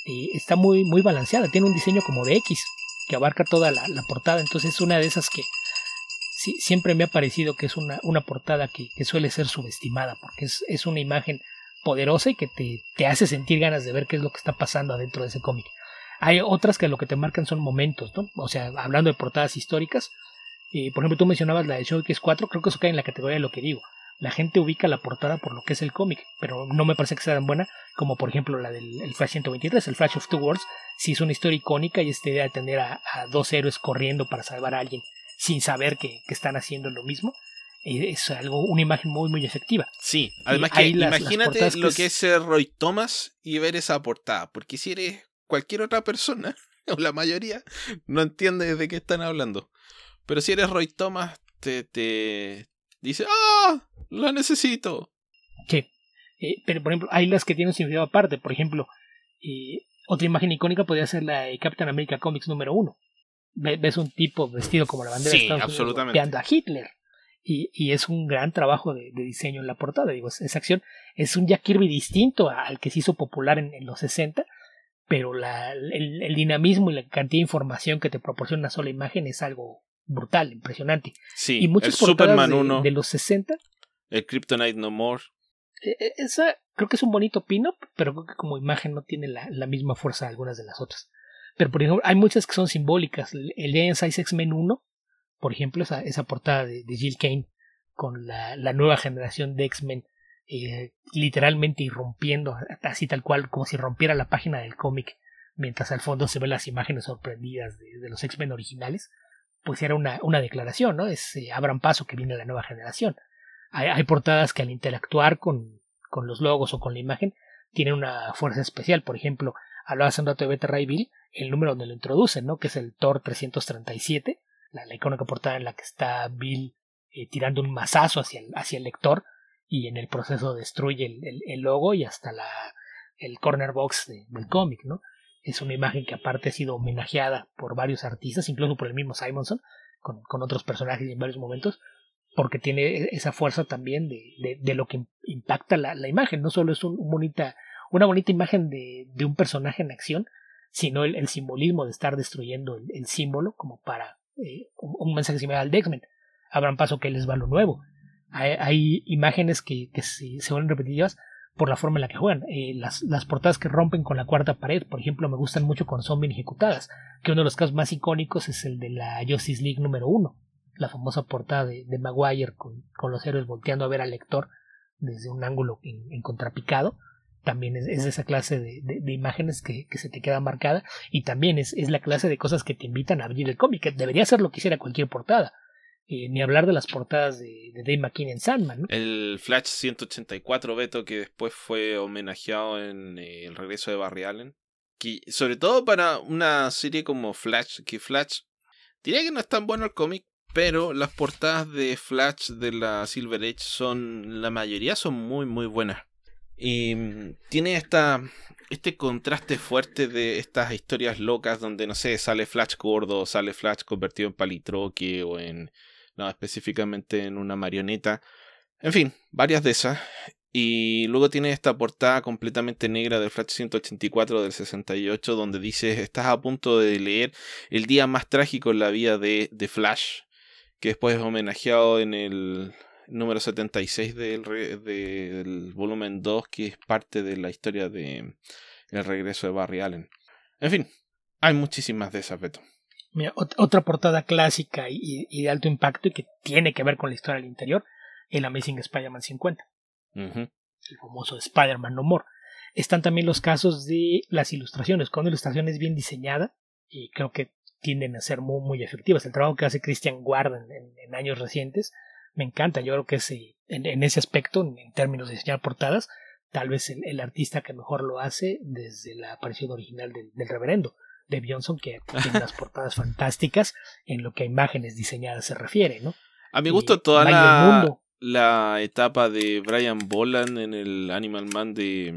eh, está muy, muy balanceada, tiene un diseño como de X, que abarca toda la, la portada, entonces es una de esas que sí, siempre me ha parecido que es una, una portada que, que suele ser subestimada, porque es, es una imagen poderosa y que te, te hace sentir ganas de ver qué es lo que está pasando adentro de ese cómic. Hay otras que lo que te marcan son momentos, ¿no? O sea, hablando de portadas históricas, eh, por ejemplo, tú mencionabas la de Showcase cuatro, creo que eso cae en la categoría de lo que digo. La gente ubica la portada por lo que es el cómic, pero no me parece que sea tan buena como por ejemplo la del el Flash ciento veintitrés, el Flash of Two Worlds. Sí es una historia icónica y esta idea de tener a, a dos héroes corriendo para salvar a alguien sin saber que, que están haciendo lo mismo, eh, es algo, una imagen muy muy efectiva.
Sí, además que las, imagínate las lo que es... que es ser Roy Thomas y ver esa portada, porque si eres cualquier otra persona, o la mayoría, no entiendes de qué están hablando. Pero si eres Roy Thomas, te, te dice, ¡ah! ¡La necesito!
Sí, eh, pero por ejemplo, hay las que tienen un significado aparte. Por ejemplo, eh, otra imagen icónica podría ser la de Captain America Comics número uno. Ves un tipo vestido como la bandera
sí,
de Estados Unidos golpeando a Hitler. Y, y es un gran trabajo de, de diseño en la portada. Digo, esa acción es un Jack Kirby distinto al que se hizo popular en, en los sesenta, pero la, el, el dinamismo y la cantidad de información que te proporciona una sola imagen es algo brutal, impresionante.
Sí,
y muchas
el Superman
de,
uno,
de los sesenta,
el Kryptonite No More.
Esa creo que es un bonito pin-up, pero creo que como imagen no tiene la, la misma fuerza de algunas de las otras. Pero por ejemplo, hay muchas que son simbólicas. El, el Iron Size X-Men uno, por ejemplo, esa, esa portada de, de Jill Kane con la, la nueva generación de X-Men eh, literalmente irrumpiendo, así tal cual, como si rompiera la página del cómic, mientras al fondo se ven las imágenes sorprendidas de, de los X-Men originales, pues era una, una declaración, ¿no? Es eh, abran paso que viene la nueva generación. Hay, hay portadas que al interactuar con, con los logos o con la imagen tienen una fuerza especial. Por ejemplo, hablaba hace un rato de Beta Ray Bill, el número donde lo introducen, ¿no? Que es el Thor trescientos treinta y siete, la, la icónica portada en la que está Bill eh, tirando un mazazo hacia el, hacia el lector y en el proceso destruye el, el, el logo y hasta la, el corner box de, del cómic, ¿no? Es una imagen que aparte ha sido homenajeada por varios artistas, incluso por el mismo Simonson, con, con otros personajes en varios momentos, porque tiene esa fuerza también de, de, de lo que impacta la, la imagen. No solo es un, un bonita, una bonita imagen de, de un personaje en acción, sino el, el simbolismo de estar destruyendo el, el símbolo como para eh, un, un mensaje similar al de X-Men. Abran paso que les va lo nuevo. Hay, hay imágenes que, que se, se vuelven repetitivas por la forma en la que juegan. Eh, las, las portadas que rompen con la cuarta pared, por ejemplo, me gustan mucho cuando son bien ejecutadas, que uno de los casos más icónicos es el de la Justice League número uno, la famosa portada de, de Maguire con, con los héroes volteando a ver al lector desde un ángulo en, en contrapicado. También es, es esa clase de, de, de imágenes que, que se te queda marcada, y también es, es la clase de cosas que te invitan a abrir el cómic, que debería ser lo que hiciera cualquier portada. Eh, ni hablar de las portadas de, de Dave McKean en Sandman, ¿no?
El Flash ciento ochenta y cuatro, Beto, que después fue homenajeado en eh, El regreso de Barry Allen, que sobre todo para una serie como Flash, que Flash diría que no es tan bueno el cómic, pero las portadas de Flash de la Silver Age son, la mayoría son muy muy buenas. Y tiene esta, este contraste fuerte de estas historias locas donde, no sé, sale Flash gordo, sale Flash convertido en palitroque o en, no, específicamente en una marioneta. En fin, varias de esas. Y luego tiene esta portada completamente negra del Flash ciento ochenta y cuatro del sesenta y ocho, donde dice: estás a punto de leer el día más trágico en la vida de, de Flash, que después es homenajeado en el número setenta y seis del, re, de, del volumen dos, que es parte de la historia de El regreso de Barry Allen. En fin, hay muchísimas de esas, Beto.
Mira, ot- otra portada clásica y, y de alto impacto y que tiene que ver con la historia del interior, el Amazing Spider-Man cincuenta.
Uh-huh.
El famoso Spider-Man No More. Están también los casos de las ilustraciones, con ilustraciones bien diseñadas, y creo que tienden a ser muy, muy efectivas. El trabajo que hace Christian Ward en, en, en años recientes me encanta. Yo creo que es, en, en ese aspecto, en, en términos de diseñar portadas, tal vez el, el artista que mejor lo hace desde la aparición original del, del reverendo de Johnson, que tiene unas portadas fantásticas en lo que a imágenes diseñadas se refiere, ¿no?
A mi gusto, toda la, la etapa de Brian Boland en el Animal Man de,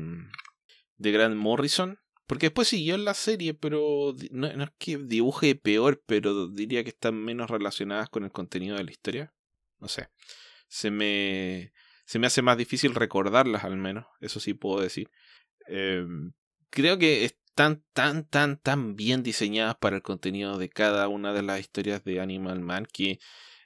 de Grant Morrison, porque después siguió en la serie, pero no, no es que dibuje peor, pero diría que están menos relacionadas con el contenido de la historia. No sé, se me, se me hace más difícil recordarlas, al menos, eso sí puedo decir. Eh, creo que tan, tan, tan, tan bien diseñadas para el contenido de cada una de las historias de Animal Man que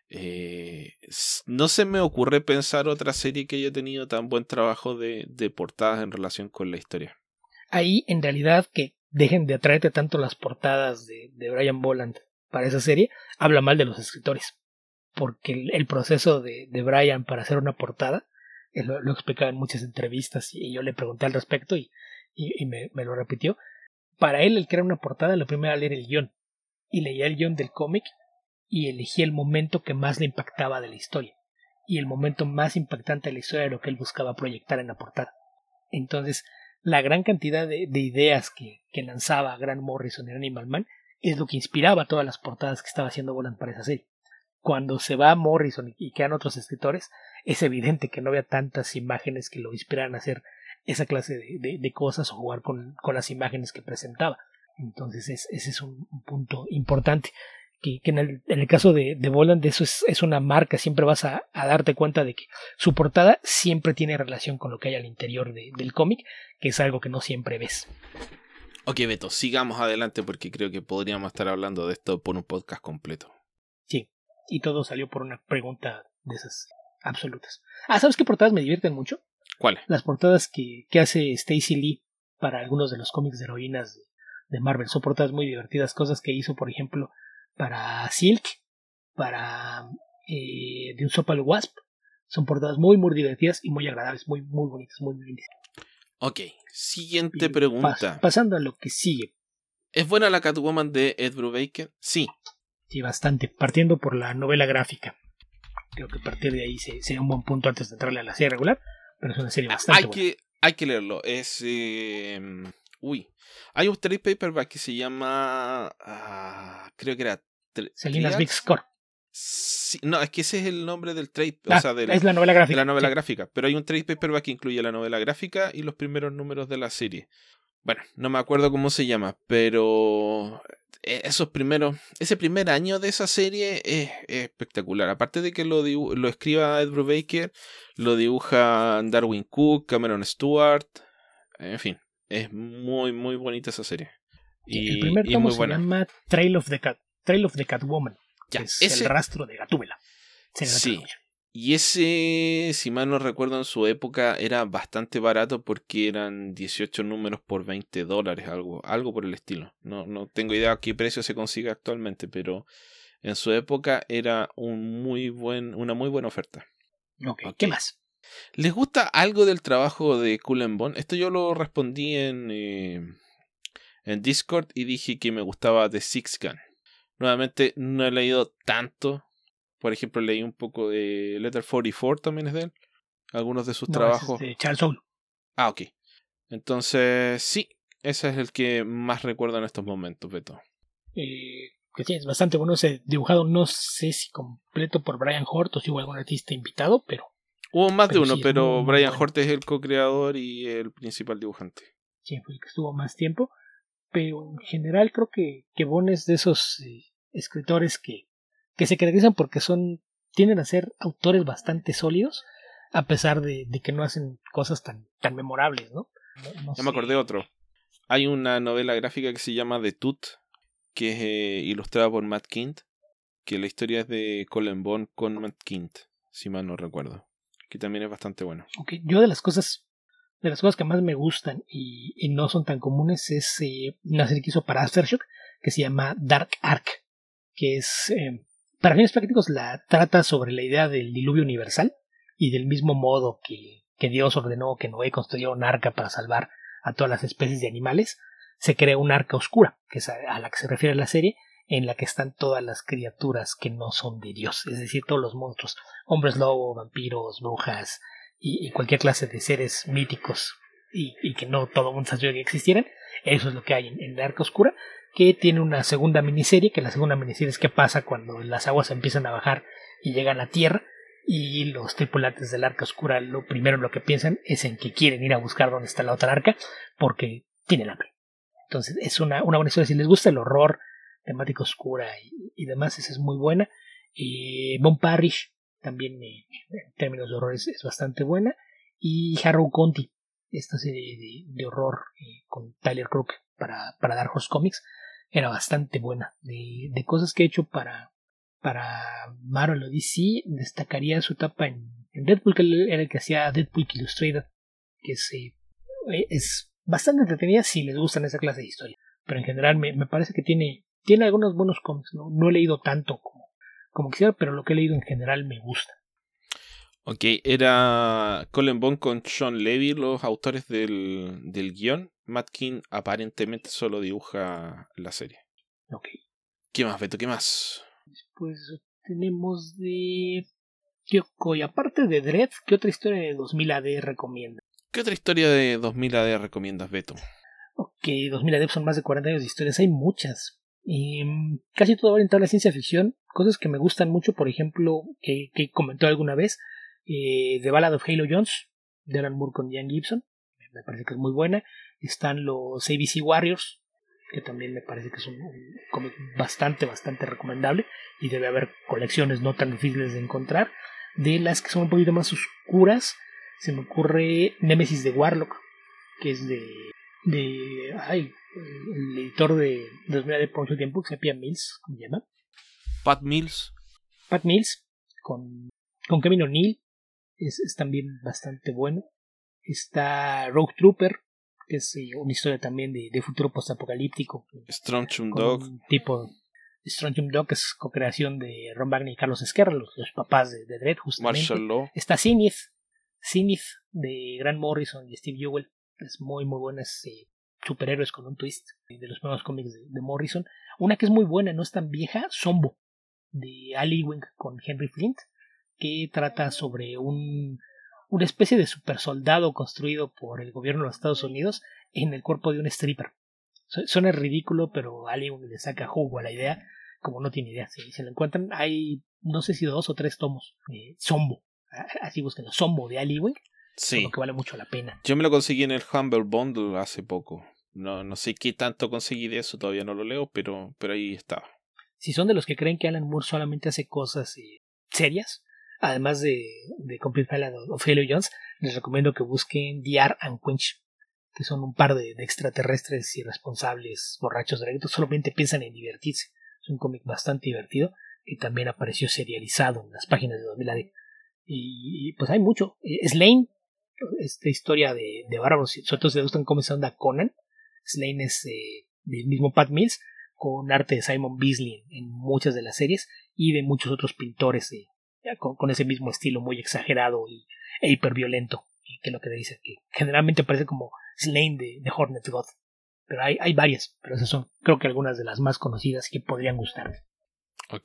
eh, no se me ocurre pensar otra serie que haya tenido tan buen trabajo de, de portadas en relación con la historia.
Ahí, en realidad, que dejen de atraerte tanto las portadas de, de Brian Bolland para esa serie, habla mal de los escritores. Porque el, el proceso de, de Brian para hacer una portada, eh, lo, lo explicaba en muchas entrevistas y yo le pregunté al respecto y, y, y me, me lo repitió. Para él, el crear una portada, lo primero era leer el guión. Y leía el guión del cómic y elegía el momento que más le impactaba de la historia. Y el momento más impactante de la historia era lo que él buscaba proyectar en la portada. Entonces, la gran cantidad de, de ideas que, que lanzaba Grant Morrison en Animal Man es lo que inspiraba todas las portadas que estaba haciendo Bolland para esa serie. Cuando se va Morrison y quedan otros escritores, es evidente que no había tantas imágenes que lo inspiraran a hacer esa clase de, de, de cosas o jugar con, con las imágenes que presentaba. Entonces es, ese es un, un punto importante. Que, que en, el, en el caso de, de Bolland eso es, es una marca, siempre vas a, a darte cuenta de que su portada siempre tiene relación con lo que hay al interior de, del cómic, que es algo que no siempre ves.
Ok, Beto, sigamos adelante porque creo que podríamos estar hablando de esto por un podcast completo.
Sí, y todo salió por una pregunta de esas absolutas. Ah, ¿sabes qué portadas me divierten mucho?
¿Cuáles?
Las portadas que, que hace Stacy Lee para algunos de los cómics de heroínas de, de Marvel. Son portadas muy divertidas, cosas que hizo, por ejemplo, para Silk, para eh, The Unsopal Wasp. Son portadas muy, muy divertidas y muy agradables, muy, muy bonitas, muy lindas.
Ok, siguiente
Y
pregunta.
Pas, pasando a lo que sigue.
¿Es buena la Catwoman de Ed Brubaker? Sí.
Sí, bastante. Partiendo por la novela gráfica. Creo que a partir de ahí sería un buen punto antes de entrarle a la serie regular. Pero es una serie bastante
hay
buena.
Que, hay que leerlo. Es... Eh, uy. Hay un trade paperback que se llama... Uh, creo que era...
Salinas Big Score.
Sí, no, es que ese es el nombre del trade,
ah,
o sea, del,
es la novela gráfica.
de la novela
sí.
gráfica. Pero hay un trade paperback que incluye la novela gráfica y los primeros números de la serie. Bueno, no me acuerdo cómo se llama, pero esos primeros, ese primer año de esa serie es, es espectacular. Aparte de que lo, dibu- lo escriba Ed Brubaker, lo dibuja Darwin Cook, Cameron Stewart, en fin, es muy muy bonita esa serie. Y,
el primer
y
tomo
muy
se
buena.
llama Trail of the Cat, Trail of the Catwoman,
Ya,
que es
ese,
el rastro de Gatúbela.
Sí. Y ese, si mal no recuerdo, en su época era bastante barato porque eran dieciocho números por veinte dólares, algo, algo por el estilo. No, no tengo idea a qué precio se consigue actualmente, pero en su época era un muy buen, una muy buena oferta.
Okay, ok, ¿qué más?
¿Les gusta algo del trabajo de Cullen Bunn? Esto yo lo respondí en, eh, en Discord y dije que me gustaba The Six Gun. Nuevamente, no he leído tanto. Por ejemplo, leí un poco de Letter cuarenta y cuatro, también es de él. Algunos de sus
no,
trabajos.
Es de Charles Soule.
Ah, ok. Entonces, sí, ese es el que más recuerdo en estos momentos, Beto.
Eh, que sí, es bastante bueno ese dibujado. No sé si completo por Brian Hort o si hubo algún artista invitado, pero...
Hubo más
pero
de uno,
sí,
pero
muy, muy
Brian
bueno.
Hort es el co-creador y el principal dibujante.
Sí, fue el que estuvo más tiempo. Pero en general creo que, que Bunn es de esos eh, escritores que, que se caracterizan porque son tienden a ser autores bastante sólidos, a pesar de, de que no hacen cosas tan, tan memorables, ¿no? no, no
Ya
sé.
me acordé de otro. Hay una novela gráfica que se llama The Tooth, que es eh, ilustrada por Matt Kindt, que la historia es de Cullen Bunn con Matt Kindt, si mal no recuerdo, que también es bastante bueno.
Okay. Yo de las cosas de las cosas que más me gustan y, y no son tan comunes es eh, una serie que hizo para Aftershock que se llama Dark Ark, que es eh, para fines prácticos la trata sobre la idea del diluvio universal y del mismo modo que, que Dios ordenó que Noé construyera un arca para salvar a todas las especies de animales, se crea un arca oscura, que es a, a la que se refiere la serie, en la que están todas las criaturas que no son de Dios, es decir, todos los monstruos, hombres lobo, vampiros, brujas y, y cualquier clase de seres míticos y, y que no todo el mundo sabía que existieran. Eso es lo que hay en, en la arca oscura, que tiene una segunda miniserie, que la segunda miniserie es qué pasa cuando las aguas empiezan a bajar y llegan a tierra, y los tripulantes del arca oscura lo primero en lo que piensan es en que quieren ir a buscar dónde está la otra arca porque tienen hambre. Entonces es una, una buena historia. Si les gusta el horror, temática oscura y, y demás, esa es muy buena. Eh, Von Parrish también eh, en términos de horror es, es bastante buena. Y Harrow County, esta serie de, de horror eh, con Tyler Crook, para, para Dark Horse Comics, era bastante buena. De, de cosas que he hecho para, para Marvel o D C, destacaría su etapa en, en Deadpool, que era el que hacía Deadpool Illustrated, que es, eh, es bastante entretenida si les gustan esa clase de historia. Pero en general me, me parece que tiene, tiene algunos buenos cómics. ¿no? no he leído tanto como, como quisiera, pero lo que he leído en general me gusta.
Ok, era Cullen Bunn con Sean Levy los autores del, del guión. Matt King aparentemente solo dibuja la serie.
Ok.
¿Qué más, Beto? ¿Qué más?
Después tenemos de Yokoi. Aparte de Dredd, ¿qué otra historia de dos mil A D recomienda?
¿Qué otra historia de dos mil A D recomiendas, Beto?
Ok, dos mil A D son más de cuarenta años de historias. Hay muchas. Y casi todo orientado a la ciencia ficción. Cosas que me gustan mucho, por ejemplo, que, que comentó alguna vez. Eh, The Ballad of Halo Jones, de Alan Moore con Ian Gibson. Me parece que es muy buena. Están los A B C Warriors, que también me parece que es un, un cómic bastante, bastante recomendable. Y debe haber colecciones no tan difíciles de encontrar. De las que son un poquito más oscuras, se me ocurre Nemesis de Warlock, que es de... de ay, el editor de dos mil A D por mucho tiempo, que se llama Mills, ¿cómo se llama?
Pat Mills.
Pat Mills, con, con Kevin O'Neill. Es, es también bastante bueno. Está Rogue Trooper, que es eh, una historia también de, de futuro postapocalíptico.
Strontium Dog.
Tipo Strontium Dog, que es co-creación de Ron Wagner y Carlos Esquerra, los, los papás de, de Dredd, justamente.
Marshall Law.
Está Zenith, Zenith de Grant Morrison y Steve Ewell. Es muy, muy buena. Es eh, superhéroes con un twist de los nuevos cómics de, de Morrison. Una que es muy buena, no es tan vieja, Zombo, de Al Ewing con Henry Flint, que trata sobre un, una especie de supersoldado construido por el gobierno de los Estados Unidos en el cuerpo de un stripper. Suena ridículo, pero Ali le saca jugo a la idea, como no tiene idea. Si se lo encuentran, hay no sé si dos o tres tomos. Eh, Zombo, así busquen, Zombo de Ali Wing,
sí,
que vale mucho la pena.
Yo me lo conseguí en el Humble Bundle hace poco. No, no sé qué tanto conseguí de eso, todavía no lo leo, pero, pero ahí estaba.
Si son de los que creen que Alan Moore solamente hace cosas eh, serias, además de, de Complete Ballad of Halo Jones, les recomiendo que busquen The Art and Quench, que son un par de, de extraterrestres irresponsables, borrachos de que solamente piensan en divertirse. Es un cómic bastante divertido que también apareció serializado en las páginas de dos mil A D. Y, y pues hay mucho. Slane, esta historia de, de bárbaros, sobre todo si les gustan cómics de onda Conan. Slane es eh, del mismo Pat Mills, con arte de Simon Bisley en, en muchas de las series y de muchos otros pintores eh, con, con ese mismo estilo muy exagerado y, e hiperviolento, que es lo que le dice, que generalmente parece como Slane de, de Hornet God. Pero hay, hay varias, pero esas son creo que algunas de las más conocidas que podrían gustar.
Ok.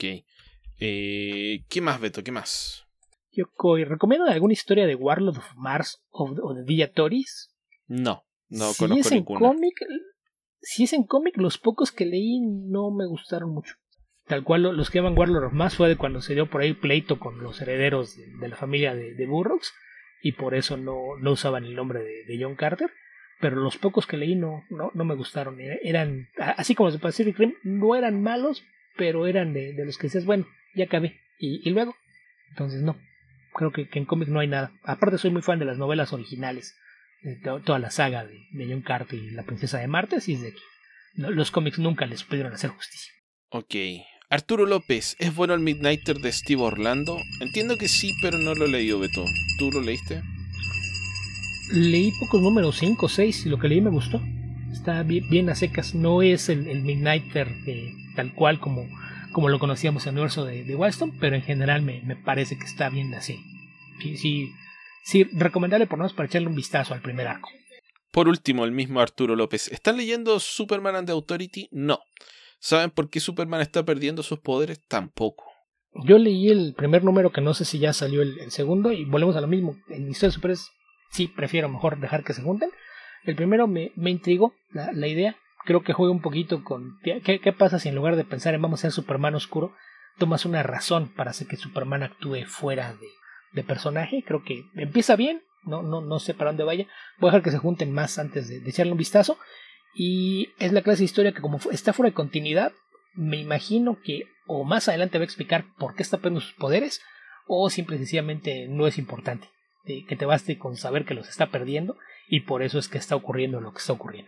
Eh, ¿Qué más, Beto? ¿Qué más?
Yo recomiendo alguna historia de Warlord of Mars o, o de Villatoris.
No, no
si
conozco
es en
ninguna.
Cómic, si es en cómic, los pocos que leí no me gustaron mucho. Tal cual los que llaman Warlord of Mars fue de cuando se dio por ahí pleito con los herederos de, de la familia de, de Burroughs y por eso no, no usaban el nombre de, de John Carter. Pero los pocos que leí no, no, no me gustaron. Eran, así como los de Pacific Rim, no eran malos, pero eran de, de los que dices, bueno, ya acabé. Y, y luego, entonces no. Creo que, que en cómic no hay nada. Aparte soy muy fan de las novelas originales. De to, toda la saga de, de John Carter y la princesa de Marte. Así es de que no, los cómics nunca les pudieron hacer justicia.
Ok. Arturo López, ¿es bueno el Midnighter de Steve Orlando? Entiendo que sí, pero no lo he leído, Beto. ¿Tú lo leíste?
Leí pocos números, cinco o seis, y lo que leí me gustó. Está bien, bien a secas. No es el, el Midnighter eh, tal cual como, como lo conocíamos en el universo de, de Wildstorm, pero en general me, me parece que está bien así. Sí, sí, sí, recomendable por lo menos para echarle un vistazo al primer arco.
Por último, el mismo Arturo López. ¿Están leyendo Superman and the Authority? No. ¿Saben por qué Superman está perdiendo sus poderes? Tampoco.
Yo leí el primer número, que no sé si ya salió el, el segundo, y volvemos a lo mismo. En historias superhéroes sí prefiero mejor dejar que se junten. El primero me, me intrigó la, la idea. Creo que juega un poquito con ¿qué, qué pasa si en lugar de pensar en vamos a ser Superman oscuro, tomas una razón para hacer que Superman actúe fuera de, de personaje. Creo que empieza bien. No, no, no sé para dónde vaya. Voy a dejar que se junten más antes de, de echarle un vistazo. Y es la clase de historia que como está fuera de continuidad, me imagino que o más adelante va a explicar por qué está perdiendo sus poderes, o simple y sencillamente no es importante. Que te baste con saber que los está perdiendo y por eso es que está ocurriendo lo que está ocurriendo.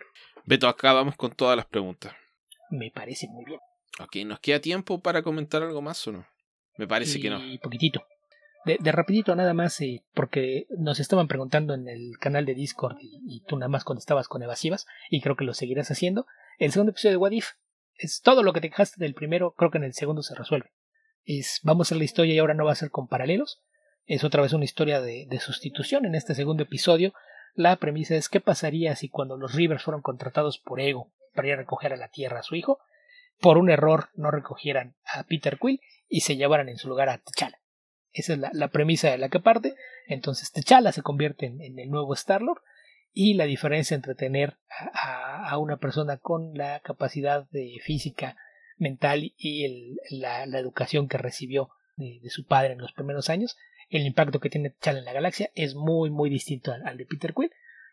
Beto, acá vamos con todas las preguntas.
Me parece muy bien.
Ok, ¿nos queda tiempo para comentar algo más o no? Me parece
y
que no.
poquitito. De, de rapidito nada más, eh, porque nos estaban preguntando en el canal de Discord y, y tú nada más contestabas con evasivas, y creo que lo seguirás haciendo. El segundo episodio de What If es todo lo que te dejaste del primero, creo que en el segundo se resuelve. Es, vamos a hacer la historia y ahora no va a ser con paralelos. Es otra vez una historia de, de sustitución. En este segundo episodio, la premisa es qué pasaría si cuando los Rivers fueron contratados por Ego para ir a recoger a la Tierra a su hijo, por un error no recogieran a Peter Quill y se llevaran en su lugar a T'Challa. Esa es la, la premisa de la que parte. Entonces T'Challa se convierte en, en el nuevo Star-Lord, y la diferencia entre tener a, a una persona con la capacidad de física, mental y el, la, la educación que recibió de, de su padre en los primeros años, el impacto que tiene T'Challa en la galaxia es muy muy distinto al, al de Peter Quill.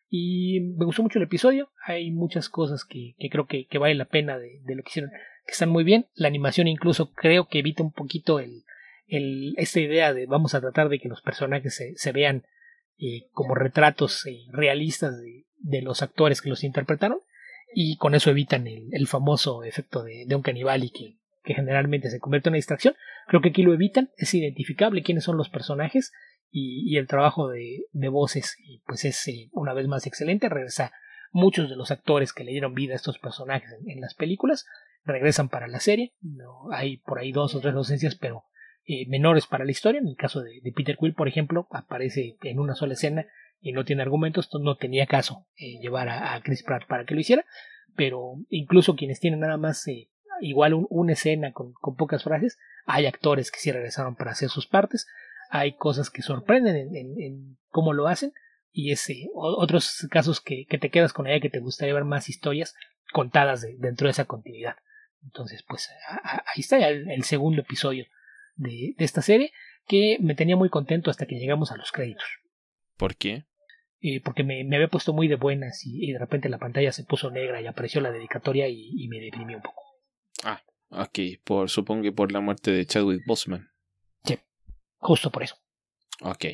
Y me gustó mucho el episodio. Hay muchas cosas que, que creo que, que vale la pena de, de lo que hicieron, que están muy bien. La animación incluso creo que evita un poquito el, el esta idea de vamos a tratar de que los personajes se, se vean eh, como retratos eh, realistas de, de los actores que los interpretaron, y con eso evitan el, el famoso efecto de, de un canibali que, que generalmente se convierte en una distracción. Creo que aquí lo evitan, es identificable quiénes son los personajes, y, y el trabajo de, de voces pues es eh, una vez más excelente. Regresa muchos de los actores que le dieron vida a estos personajes en, en las películas, regresan para la serie. No, hay por ahí dos o tres ausencias, pero eh, menores para la historia. En el caso de, de Peter Quill, por ejemplo, aparece en una sola escena y no tiene argumentos, entonces no tenía caso eh, llevar a, a Chris Pratt para que lo hiciera. Pero incluso quienes tienen nada más eh, igual un, una escena con, con pocas frases, hay actores que sí regresaron para hacer sus partes. Hay cosas que sorprenden en, en, en cómo lo hacen, y es eh, otros casos que, que te quedas con ella, que te gustaría ver más historias contadas de, dentro de esa continuidad. Entonces pues a, a, ahí está ya el, el segundo episodio de, de esta serie, que me tenía muy contento hasta que llegamos a los créditos.
¿Por qué?
Eh, porque me, me había puesto muy de buenas y, y de repente la pantalla se puso negra y apareció la dedicatoria y, y me deprimí un poco.
Ah, ok, por, supongo que por la muerte de Chadwick Boseman.
Sí, justo por eso.
Ok.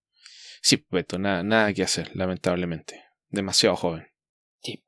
Sí, Beto, nada, nada que hacer, lamentablemente. Demasiado joven.
Sí.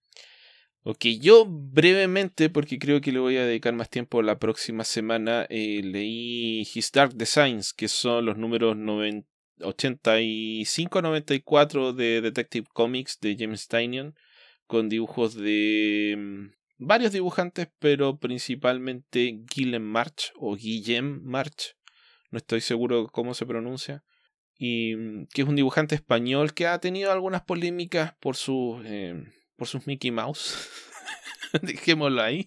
Ok, yo brevemente, porque creo que le voy a dedicar más tiempo la próxima semana, eh, leí His Dark Designs, que son los números ochenta y cinco a noventa y cuatro de Detective Comics de James Tynion, con dibujos de um, varios dibujantes, pero principalmente Guillem March o Guillem March, no estoy seguro cómo se pronuncia, y um, que es un dibujante español que ha tenido algunas polémicas por sus eh, por sus Mickey Mouse. Dejémoslo ahí.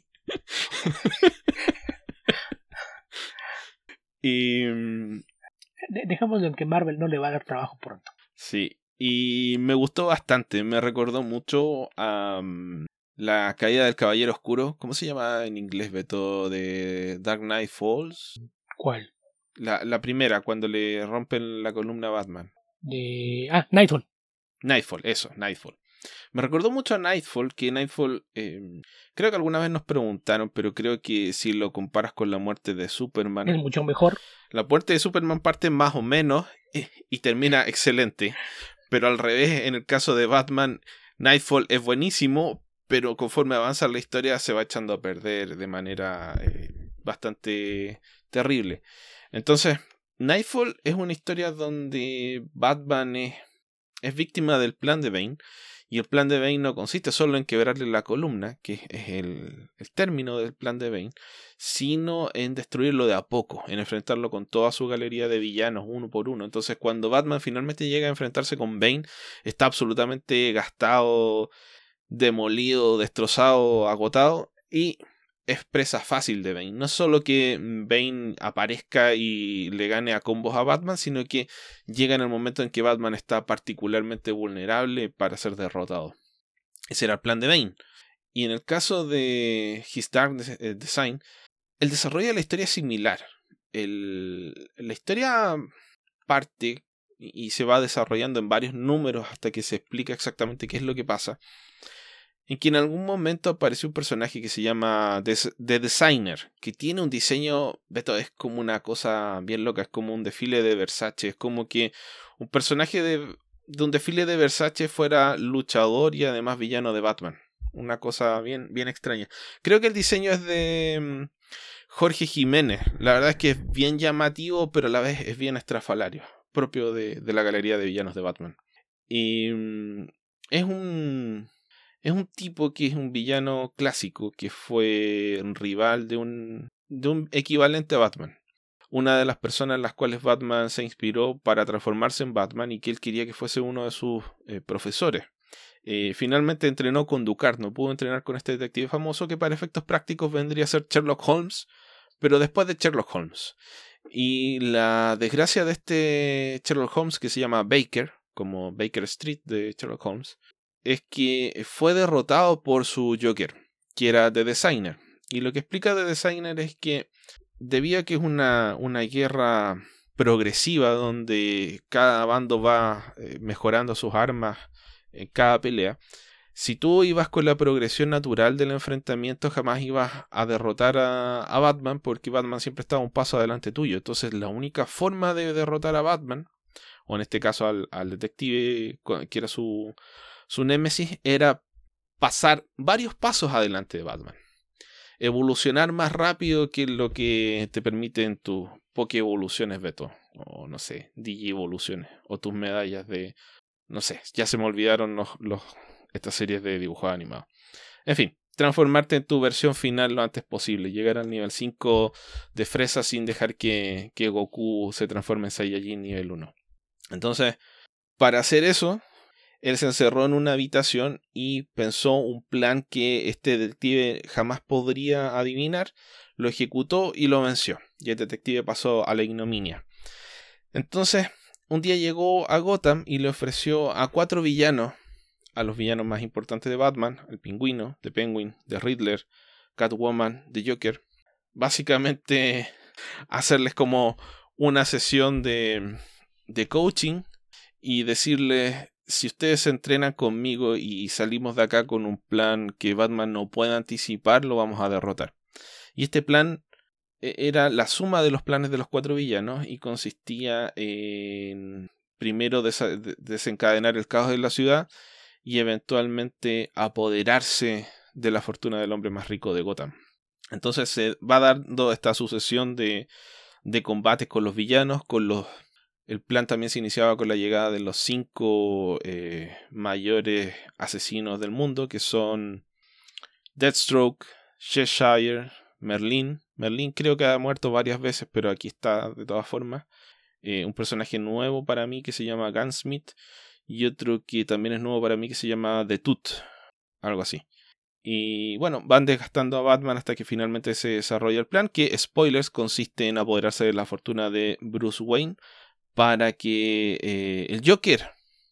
y um,
Dejámoslo en que Marvel no le va a dar trabajo pronto.
Sí, y me gustó bastante. Me recordó mucho a um, la caída del Caballero Oscuro. ¿Cómo se llama en inglés, Beto? De Dark Knight Falls.
¿Cuál?
La, la primera, cuando le rompen la columna a Batman.
De... Ah, Nightfall.
Nightfall, eso, Nightfall. Me recordó mucho a Nightfall, que Nightfall, eh, creo que alguna vez nos preguntaron, pero creo que si lo comparas con la muerte de Superman...
Es mucho mejor.
La muerte de Superman parte más o menos eh, y termina excelente, pero al revés, en el caso de Batman, Nightfall es buenísimo, pero conforme avanza la historia se va echando a perder de manera eh, bastante terrible. Entonces, Nightfall es una historia donde Batman es, es víctima del plan de Bane, y el plan de Bane no consiste solo en quebrarle la columna, que es el, el término del plan de Bane, sino en destruirlo de a poco, en enfrentarlo con toda su galería de villanos uno por uno. Entonces cuando Batman finalmente llega a enfrentarse con Bane, está absolutamente gastado, demolido, destrozado, agotado, y es presa fácil de Bane. No es solo que Bane aparezca y le gane a combos a Batman, sino que llega en el momento en que Batman está particularmente vulnerable para ser derrotado. Ese era el plan de Bane. Y en el caso de His Dark Design, el desarrollo de la historia es similar. El, la historia parte y se va desarrollando en varios números hasta que se explica exactamente qué es lo que pasa. En que en algún momento aparece un personaje que se llama The Designer, que tiene un diseño, Beto, es como una cosa bien loca, es como un desfile de Versace, es como que un personaje de, de un desfile de Versace fuera luchador y además villano de Batman. Una cosa bien, bien extraña. Creo que el diseño es de um, Jorge Jiménez. La verdad es que es bien llamativo, pero a la vez es bien estrafalario, propio de, de la galería de villanos de Batman. Y um, es un es un tipo que es un villano clásico, que fue un rival de un, de un equivalente a Batman. Una de las personas en las cuales Batman se inspiró para transformarse en Batman y que él quería que fuese uno de sus eh, profesores. Eh, finalmente entrenó con Ducard, no pudo entrenar con este detective famoso que para efectos prácticos vendría a ser Sherlock Holmes, pero después de Sherlock Holmes. Y la desgracia de este Sherlock Holmes, que se llama Baker, como Baker Street de Sherlock Holmes, es que fue derrotado por su Joker, que era The Designer. Y lo que explica The Designer es que debido a que es una, una guerra progresiva donde cada bando va eh, mejorando sus armas en cada pelea, si tú ibas con la progresión natural del enfrentamiento jamás ibas a derrotar a, a Batman, porque Batman siempre estaba un paso adelante tuyo. Entonces la única forma de derrotar a Batman, o en este caso al, al detective que era su, su némesis, era pasar varios pasos adelante de Batman. Evolucionar más rápido que lo que te permiten tus Poké-evoluciones, Beto. O no sé, Digi-evoluciones. O tus medallas de... No sé, ya se me olvidaron los, los, estas series de dibujos animados. En fin, transformarte en tu versión final lo antes posible. Llegar al nivel cinco de fresa sin dejar que, que Goku se transforme en Saiyajin nivel uno. Entonces, para hacer eso, él se encerró en una habitación y pensó un plan que este detective jamás podría adivinar, lo ejecutó y lo venció. Y el detective pasó a la ignominia. Entonces, un día llegó a Gotham y le ofreció a cuatro villanos, a los villanos más importantes de Batman, el Pingüino, The Penguin, The Riddler, Catwoman, The Joker, básicamente hacerles como una sesión de, de coaching y decirles: si ustedes se entrenan conmigo y salimos de acá con un plan que Batman no pueda anticipar, lo vamos a derrotar. Y este plan era la suma de los planes de los cuatro villanos y consistía en primero des- desencadenar el caos de la ciudad y eventualmente apoderarse de la fortuna del hombre más rico de Gotham. Entonces se va dando esta sucesión de, de combates con los villanos, con los... El plan también se iniciaba con la llegada de los cinco eh, mayores asesinos del mundo, que son Deathstroke, Cheshire, Merlin. Merlin creo que ha muerto varias veces, pero aquí está de todas formas. Eh, un personaje nuevo para mí que se llama Gunsmith, y otro que también es nuevo para mí que se llama The Tooth, algo así. Y bueno, van desgastando a Batman hasta que finalmente se desarrolla el plan, que, spoilers, consiste en apoderarse de la fortuna de Bruce Wayne para que eh, el Joker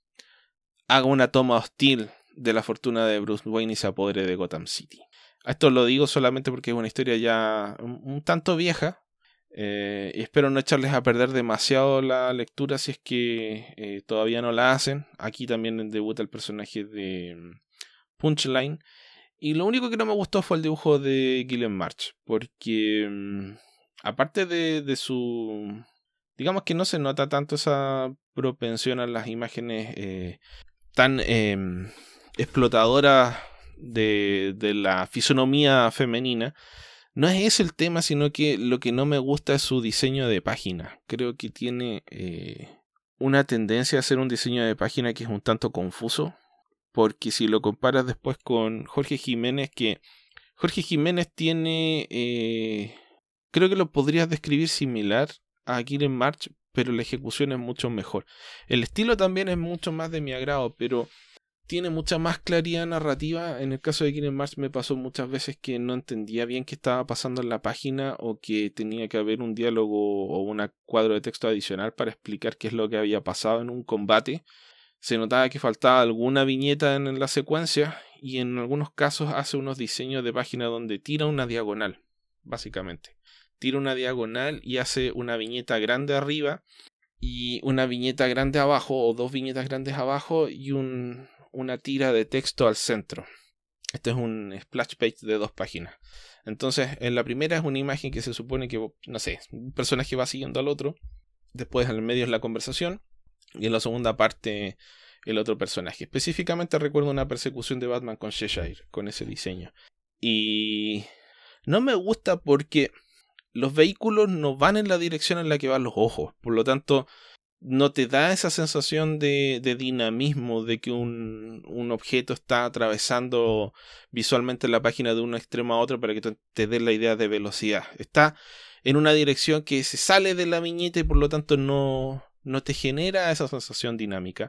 haga una toma hostil de la fortuna de Bruce Wayne y se apodere de Gotham City. Esto lo digo solamente porque es una historia ya un, un tanto vieja. Eh, y espero no echarles a perder demasiado la lectura si es que eh, todavía no la hacen. Aquí también debuta el personaje de Punchline. Y lo único que no me gustó fue el dibujo de Guillem March, porque um, aparte de, de su... digamos que no se nota tanto esa propensión a las imágenes eh, tan eh, explotadoras de, de la fisonomía femenina. No es ese el tema, sino que lo que no me gusta es su diseño de página. Creo que tiene eh, una tendencia a hacer un diseño de página que es un tanto confuso. Porque si lo comparas después con Jorge Jiménez, que Jorge Jiménez tiene, eh, creo que lo podrías describir similar a Guillem March, pero la ejecución es mucho mejor. El estilo también es mucho más de mi agrado, pero tiene mucha más claridad narrativa. En el caso de Guillem March me pasó muchas veces que no entendía bien qué estaba pasando en la página, o que tenía que haber un diálogo o un cuadro de texto adicional para explicar qué es lo que había pasado en un combate. Se notaba que faltaba alguna viñeta en la secuencia, y en algunos casos hace unos diseños de página donde tira una diagonal, básicamente. Tira una diagonal y hace una viñeta grande arriba y una viñeta grande abajo, o dos viñetas grandes abajo y un, una tira de texto al centro. Este es un splash page de dos páginas. Entonces, en la primera es una imagen que se supone que, no sé, un personaje va siguiendo al otro. Después en el medio es la conversación. Y en la segunda parte el otro personaje. Específicamente recuerdo una persecución de Batman con Cheshire, con ese diseño. Y no me gusta porque los vehículos no van en la dirección en la que van los ojos. Por lo tanto, no te da esa sensación de, de dinamismo, de que un, un objeto está atravesando visualmente la página de un extremo a otro para que te, te dé la idea de velocidad. Está en una dirección que se sale de la viñeta y por lo tanto no, no te genera esa sensación dinámica.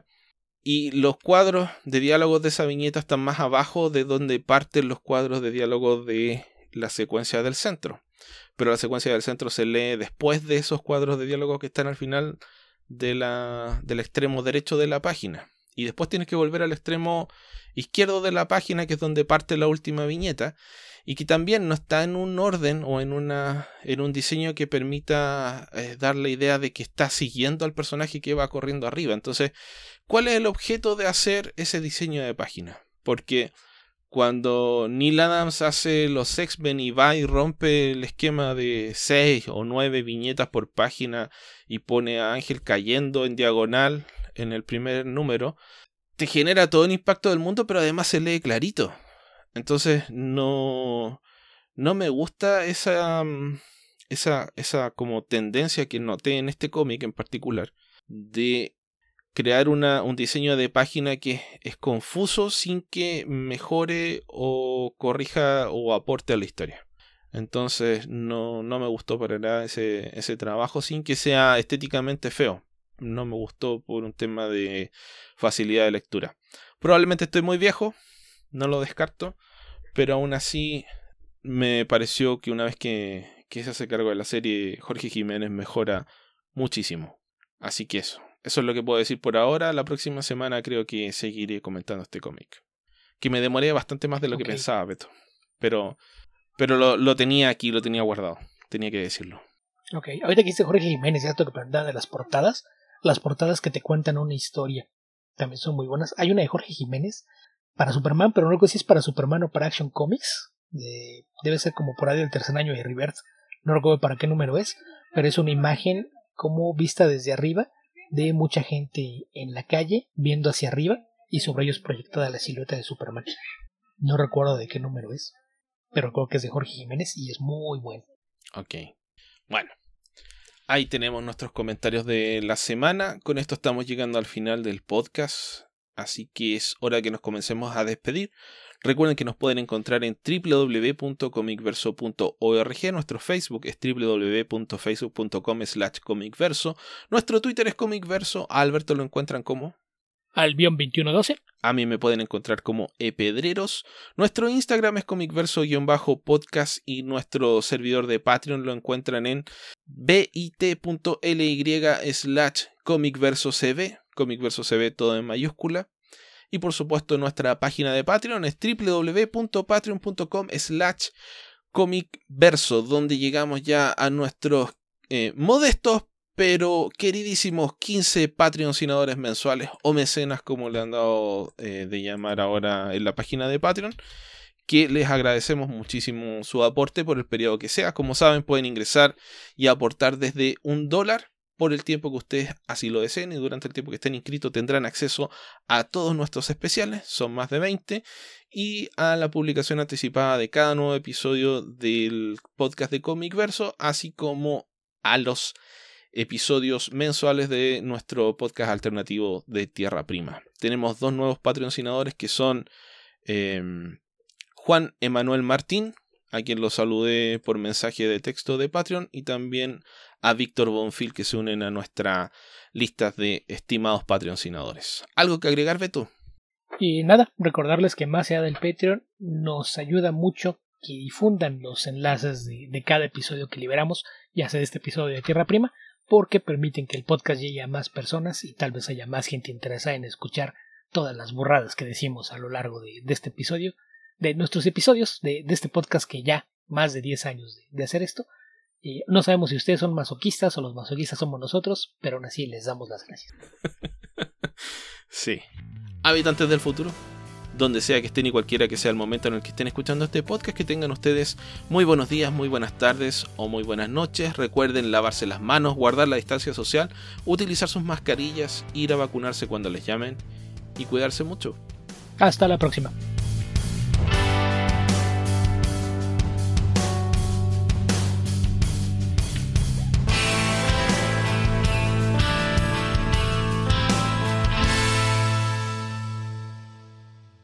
Y los cuadros de diálogos de esa viñeta están más abajo de donde parten los cuadros de diálogos de la secuencia del centro. Pero la secuencia del centro se lee después de esos cuadros de diálogos que están al final de la, del extremo derecho de la página. Y después tienes que volver al extremo izquierdo de la página, que es donde parte la última viñeta. Y que también no está en un orden o en, una, en un diseño que permita eh, dar la idea de que está siguiendo al personaje que va corriendo arriba. Entonces, ¿cuál es el objeto de hacer ese diseño de página? Porque cuando Neil Adams hace los X-Men y va y rompe el esquema de seis o nueve viñetas por página y pone a Ángel cayendo en diagonal en el primer número, te genera todo el impacto del mundo, pero además se lee clarito. Entonces no, no me gusta esa, esa, esa como tendencia que noté en este cómic en particular de crear una, un diseño de página que es confuso sin que mejore o corrija o aporte a la historia. Entonces no, no me gustó para nada ese, ese trabajo, sin que sea estéticamente feo. No me gustó por un tema de facilidad de lectura. Probablemente estoy muy viejo, no lo descarto, pero aún así me pareció que una vez que, que se hace cargo de la serie, Jorge Jiménez mejora muchísimo. Así que eso. Eso es lo que puedo decir por ahora. La próxima semana creo que seguiré comentando este cómic. Que me demoré bastante más de lo okay. que pensaba, Beto. Pero, pero lo, lo tenía aquí, lo tenía guardado. Tenía que decirlo.
Ok, ahorita que dice Jorge Jiménez, ya tengo que preguntar de las portadas. Las portadas que te cuentan una historia también son muy buenas. Hay una de Jorge Jiménez para Superman, pero no recuerdo si es para Superman o para Action Comics. De, debe ser como por ahí del tercer año de Rebirth. No recuerdo para qué número es, pero es una imagen como vista desde arriba de mucha gente en la calle viendo hacia arriba y sobre ellos proyectada la silueta de Superman. No recuerdo de qué número es, pero creo que es de Jorge Jiménez y es muy bueno.
Ok, bueno, ahí tenemos nuestros comentarios de la semana. Con esto estamos llegando al final del podcast, así que es hora que nos comencemos a despedir. Recuerden que nos pueden encontrar en doble u doble u doble u punto comicverso punto org. Nuestro Facebook es doble u doble u doble u punto facebook punto com slash comicverso. Nuestro Twitter es comicverso. A Alberto lo encuentran como
Albion veintiuno doce.
A mí me pueden encontrar como epedreros. Nuestro Instagram es comicverso-podcast y nuestro servidor de Patreon lo encuentran en bit.ly slash comicversocb. Comicversocb todo en mayúscula. Y por supuesto nuestra página de Patreon es doble u doble u doble u punto patreon punto com slash comicverso, donde llegamos ya a nuestros eh, modestos pero queridísimos quince patrocinadores mensuales o mecenas, como le han dado eh, de llamar ahora en la página de Patreon, que les agradecemos muchísimo su aporte por el periodo que sea. Como saben, pueden ingresar y aportar desde un dólar por el tiempo que ustedes así lo deseen, y durante el tiempo que estén inscritos tendrán acceso a todos nuestros especiales, son más de veinte, y a la publicación anticipada de cada nuevo episodio del podcast de Comicverso, así como a los episodios mensuales de nuestro podcast alternativo de Tierra Prima. Tenemos dos nuevos patrocinadores que son eh, Juan Emanuel Martín, a quien lo saludé por mensaje de texto de Patreon, y también a Víctor Bonfil, que se unen a nuestra lista de estimados patrocinadores. ¿Algo que agregar, Beto?
Y nada, recordarles que más allá del Patreon nos ayuda mucho que difundan los enlaces de, de cada episodio que liberamos, ya sea de este episodio de Tierra Prima, porque permiten que el podcast llegue a más personas y tal vez haya más gente interesada en escuchar todas las burradas que decimos a lo largo de, de este episodio, de nuestros episodios, de, de este podcast que ya más de diez años de, de hacer esto. Y no sabemos si ustedes son masoquistas o los masoquistas somos nosotros, pero aún así les damos las gracias.
Sí. Habitantes del futuro, donde sea que estén y cualquiera que sea el momento en el que estén escuchando este podcast, que tengan ustedes muy buenos días, muy buenas tardes o muy buenas noches. Recuerden lavarse las manos, guardar la distancia social, utilizar sus mascarillas, ir a vacunarse cuando les llamen y cuidarse mucho.
Hasta la próxima.